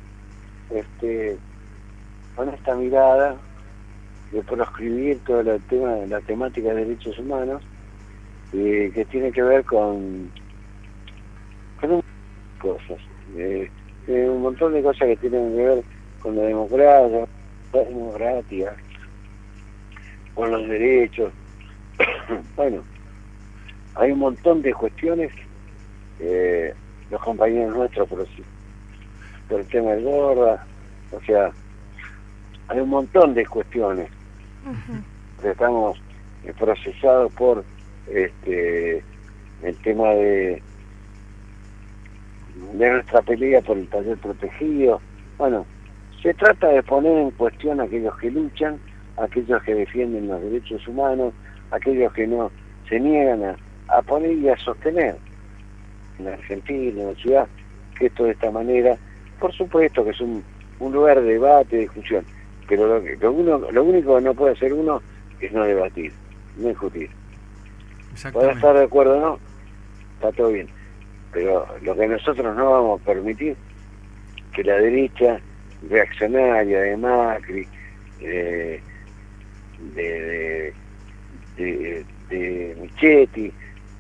Speaker 19: con esta mirada de proscribir todo el tema de la temática de derechos humanos, que tiene que ver con cosas, un montón de cosas que tienen que ver con la democracia, con los derechos. Bueno, hay un montón de cuestiones, los compañeros nuestros por el tema del Gorda, o sea, hay un montón de cuestiones que estamos procesados por el tema de nuestra pelea por el taller protegido. Bueno, se trata de poner en cuestión a aquellos que luchan, a aquellos que defienden los derechos humanos, a aquellos que no se niegan a poner y a sostener en la Argentina, en la ciudad, que esto de esta manera, por supuesto que es un lugar de debate, de discusión, pero lo único que no puede hacer uno es no debatir, no discutir. Podrá estar de acuerdo o no, está todo bien, pero lo que nosotros no vamos a permitir, que la derecha reaccionaria de Macri, de Michetti,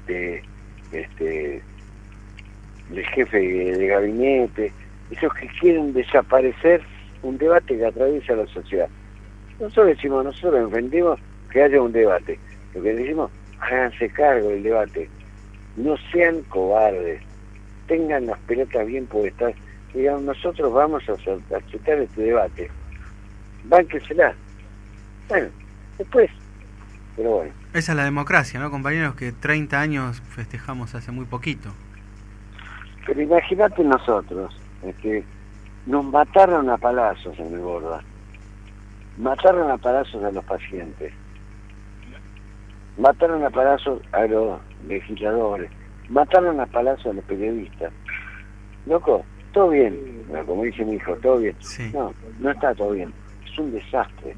Speaker 19: del jefe de gabinete, esos que quieren desaparecer un debate que atraviesa la sociedad. Nosotros defendemos que haya un debate. Lo que decimos, háganse cargo del debate. No sean cobardes. Tengan las pelotas bien puestas. Digamos, nosotros vamos a aceptar este debate. Bánquensela. Bueno, después. Pero bueno.
Speaker 12: Esa es la democracia, ¿no, compañeros? Que 30 años festejamos hace muy poquito.
Speaker 19: Pero imagínate nosotros, nos mataron a palazos en el Gorda. Mataron a palazos a los pacientes. Mataron a palazos a los legisladores. Mataron a palazos a los periodistas. Loco, todo bien. Bueno, como dice mi hijo, todo bien. Sí. No está todo bien. Es un desastre.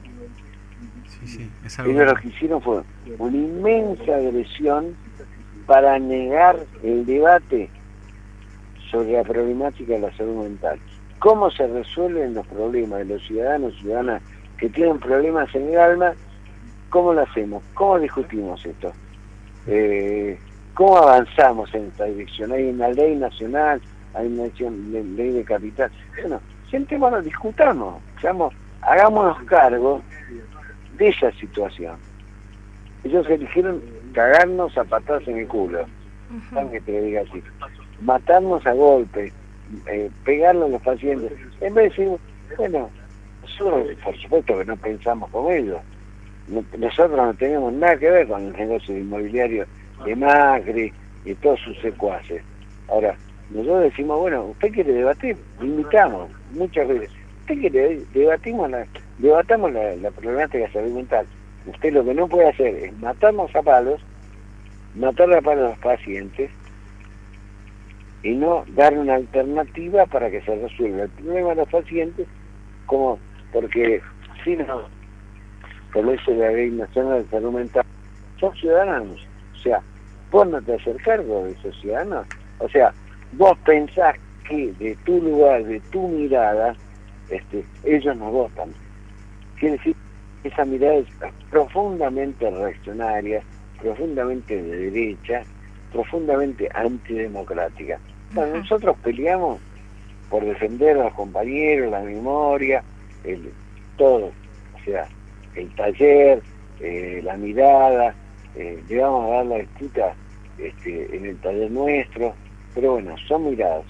Speaker 12: Sí, es
Speaker 19: algo... Ellos lo que hicieron fue una inmensa agresión para negar el debate sobre la problemática de la salud mental. ¿Cómo se resuelven los problemas de los ciudadanos y ciudadanas que tienen problemas en el alma? ¿Cómo lo hacemos? ¿Cómo discutimos esto? ¿Cómo avanzamos en esta dirección? Hay una ley nacional, hay una ley de capital. Bueno, sentémonos, discutamos, hagámonos cargo de esa situación. Ellos eligieron cagarnos a patadas en el culo, ¿saben que te lo diga así? Matarnos a golpes, pegarle a los pacientes, en vez de decir, bueno, nosotros por supuesto que no pensamos como ellos, nosotros no tenemos nada que ver con el negocio inmobiliario de Macri y todos sus secuaces. Ahora, nosotros decimos, bueno, usted quiere debatir, lo invitamos muchas veces, usted quiere debatamos la problemática de salud mental. Usted lo que no puede hacer es matarnos a palos, matar a palos a los pacientes y no dar una alternativa para que se resuelva el problema de los pacientes, como porque si no, como dice la Ley Nacional de Salud Mental, son ciudadanos. O sea, vos no te haces cargo de esos ciudadanos. O sea, vos pensás de tu lugar, de tu mirada, ellos nos votan. Quiere decir, esa mirada es profundamente reaccionaria, profundamente de derecha, profundamente antidemocrática. Bueno, nosotros peleamos por defender a los compañeros, la memoria, todo, o sea, el taller, la mirada, le vamos a dar la escuta en el taller nuestro, pero bueno, son miradas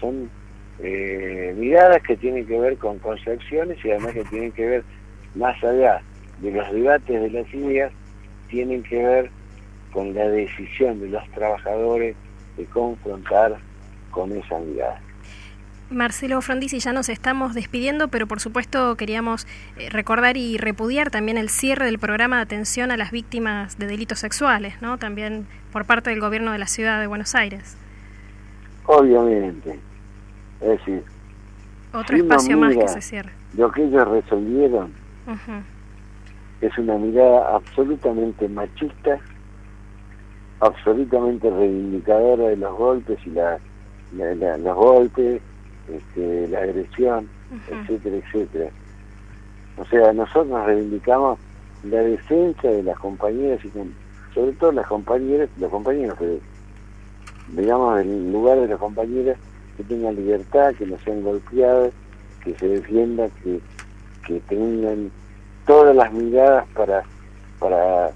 Speaker 19: que tienen que ver con concepciones y además que tienen que ver, más allá de los debates de las ideas, tienen que ver con la decisión de los trabajadores de confrontar con esa mirada.
Speaker 13: Marcelo Frondizi, ya nos estamos despidiendo, pero por supuesto queríamos recordar y repudiar también el cierre del programa de atención a las víctimas de delitos sexuales, ¿no? También por parte del gobierno de la ciudad de Buenos Aires.
Speaker 19: Obviamente, es decir,
Speaker 13: otro espacio más que se cierra.
Speaker 19: Lo que ellos resolvieron es una mirada absolutamente machista, absolutamente reivindicadora de los golpes y los golpes, la agresión, etcétera, etcétera. O sea, nosotros reivindicamos la defensa de las compañeras y sobre todo las compañeras y los compañeros, pero digamos en el lugar de las compañeras que tengan libertad, que no sean golpeadas, que se defiendan, que tengan todas las miradas para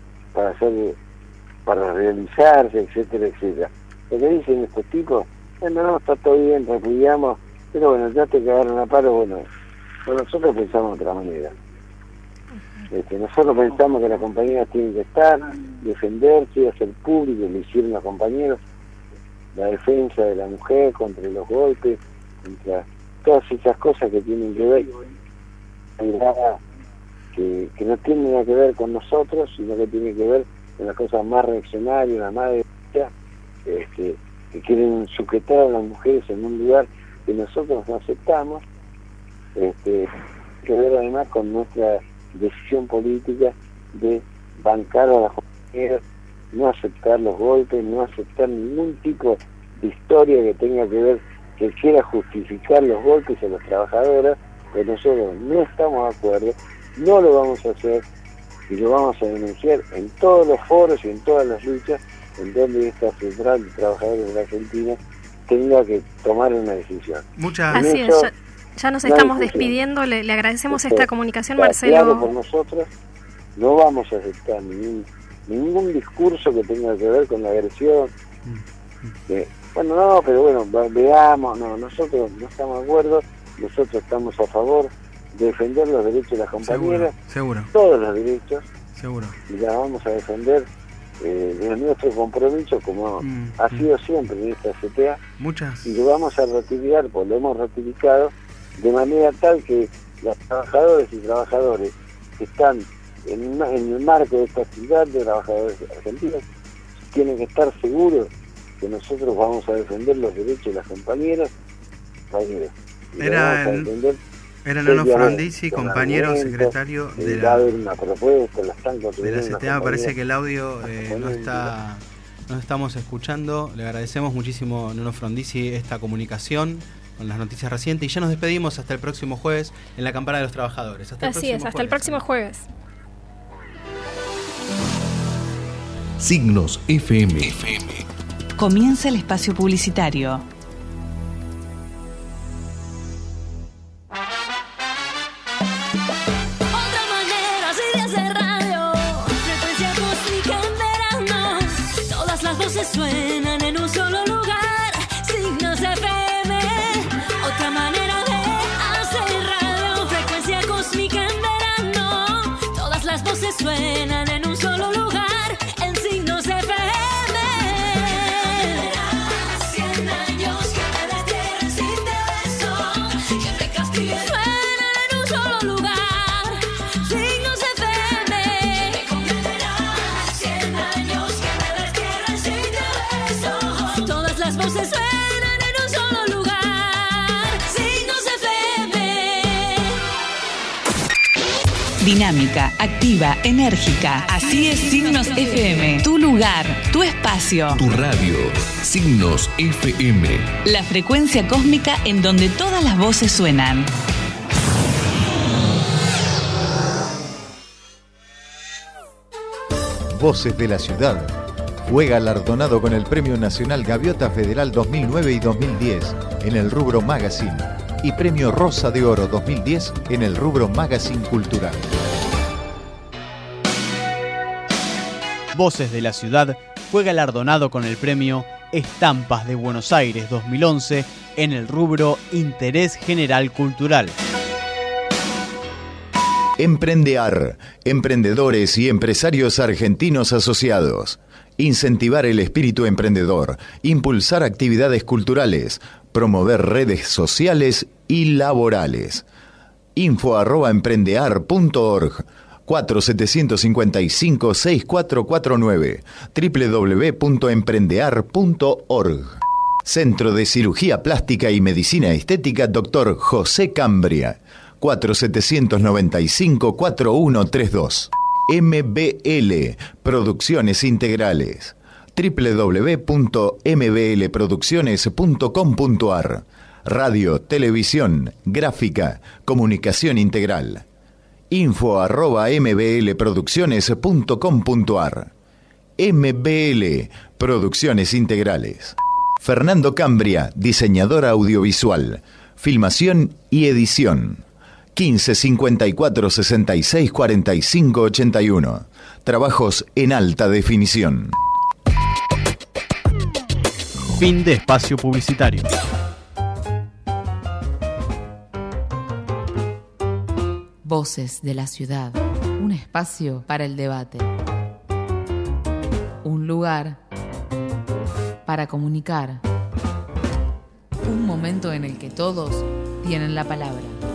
Speaker 19: realizarse, etcétera, etcétera. Lo que dicen estos tipos, bueno, no, está todo bien, repudiamos, pero bueno, ya te cagaron a paro, bueno, nosotros pensamos de otra manera. Nosotros pensamos que las compañeras tienen que estar, defenderse, hacer público, lo hicieron los compañeros, la defensa de la mujer contra los golpes, contra todas esas cosas que tienen que ver, que no tienen nada que ver con nosotros, sino que tienen que ver con las cosas más reaccionarias, las más derechas, que quieren sujetar a las mujeres en un lugar que nosotros no aceptamos, que ver además con nuestra decisión política de bancar a las compañeras, no aceptar los golpes, no aceptar ningún tipo de historia que tenga que ver, que quiera justificar los golpes a las trabajadoras, pero nosotros no estamos de acuerdo, no lo vamos a hacer y lo vamos a denunciar en todos los foros y en todas las luchas en donde esta central de trabajadores de la Argentina tenga que tomar una decisión.
Speaker 13: Así es, ya nos estamos despidiendo, le agradecemos esta comunicación, Marcelo.
Speaker 19: Claro, por nosotros no vamos a aceptar ningún discurso que tenga que ver con la agresión. Bueno, no, pero bueno, veamos, no, nosotros no estamos de acuerdo, nosotros estamos a favor de defender los derechos de las compañeras,
Speaker 12: seguro.
Speaker 19: Todos los derechos,
Speaker 12: seguro.
Speaker 19: Y la vamos a defender de nuestro compromiso, como ha sido siempre en esta CTA, y lo vamos a ratificar, pues lo hemos ratificado de manera tal que los trabajadores y trabajadores que están en el marco de esta ciudad de trabajadores argentinos tienen que estar seguros que nosotros vamos a defender los derechos de las compañeras.
Speaker 12: Era Nono Frondizi, compañero secretario de la CTA. Parece que el audio no estamos escuchando. Le agradecemos muchísimo, Nono Frondizi, esta comunicación con las noticias recientes. Y ya nos despedimos hasta el próximo jueves en la Campana de los Trabajadores.
Speaker 13: Así es, hasta el próximo jueves.
Speaker 11: Signos FM.
Speaker 1: Comienza el espacio publicitario.
Speaker 10: Suenan en un solo lugar, Signos FM, otra manera de hacer radio, frecuencia cósmica en verano, todas las voces suenan en un solo lugar, en Signos FM. 100 años que me destierren sin te beso, que me castigue. Suenan en un solo lugar, Signos FM. Me comprenderás, 100 años que me destierren sin todas las voces suenan en un solo lugar, Signos FM.
Speaker 1: Dinámica, activa, enérgica. Así es Signos FM. Tu lugar, tu espacio.
Speaker 11: Tu radio, Signos FM.
Speaker 1: La frecuencia cósmica en donde todas las voces suenan.
Speaker 9: Voces de la Ciudad. Fue galardonado con el Premio Nacional Gaviota Federal 2009 y 2010 en el rubro Magazine y Premio Rosa de Oro 2010 en el rubro Magazine Cultural.
Speaker 2: Voces de la Ciudad fue galardonado con el Premio Estampas de Buenos Aires 2011 en el rubro Interés General Cultural.
Speaker 9: Emprendear, emprendedores y empresarios argentinos asociados. Incentivar el espíritu emprendedor, impulsar actividades culturales, promover redes sociales y laborales. info@emprendear.org 4755-6449 www.emprendear.org. Centro de Cirugía Plástica y Medicina Estética Dr. José Cambria 4795-4132. MBL Producciones Integrales www.mblproducciones.com.ar. Radio, televisión, gráfica, comunicación integral. info@mblproducciones.com.ar. MBL Producciones Integrales. Fernando Cambria, diseñador audiovisual, filmación y edición. 15 54 66 45 81. Trabajos en alta definición.
Speaker 2: Fin de espacio publicitario.
Speaker 6: Voces de la Ciudad. Un espacio para el debate. Un lugar para comunicar. Un momento en el que todos tienen la palabra.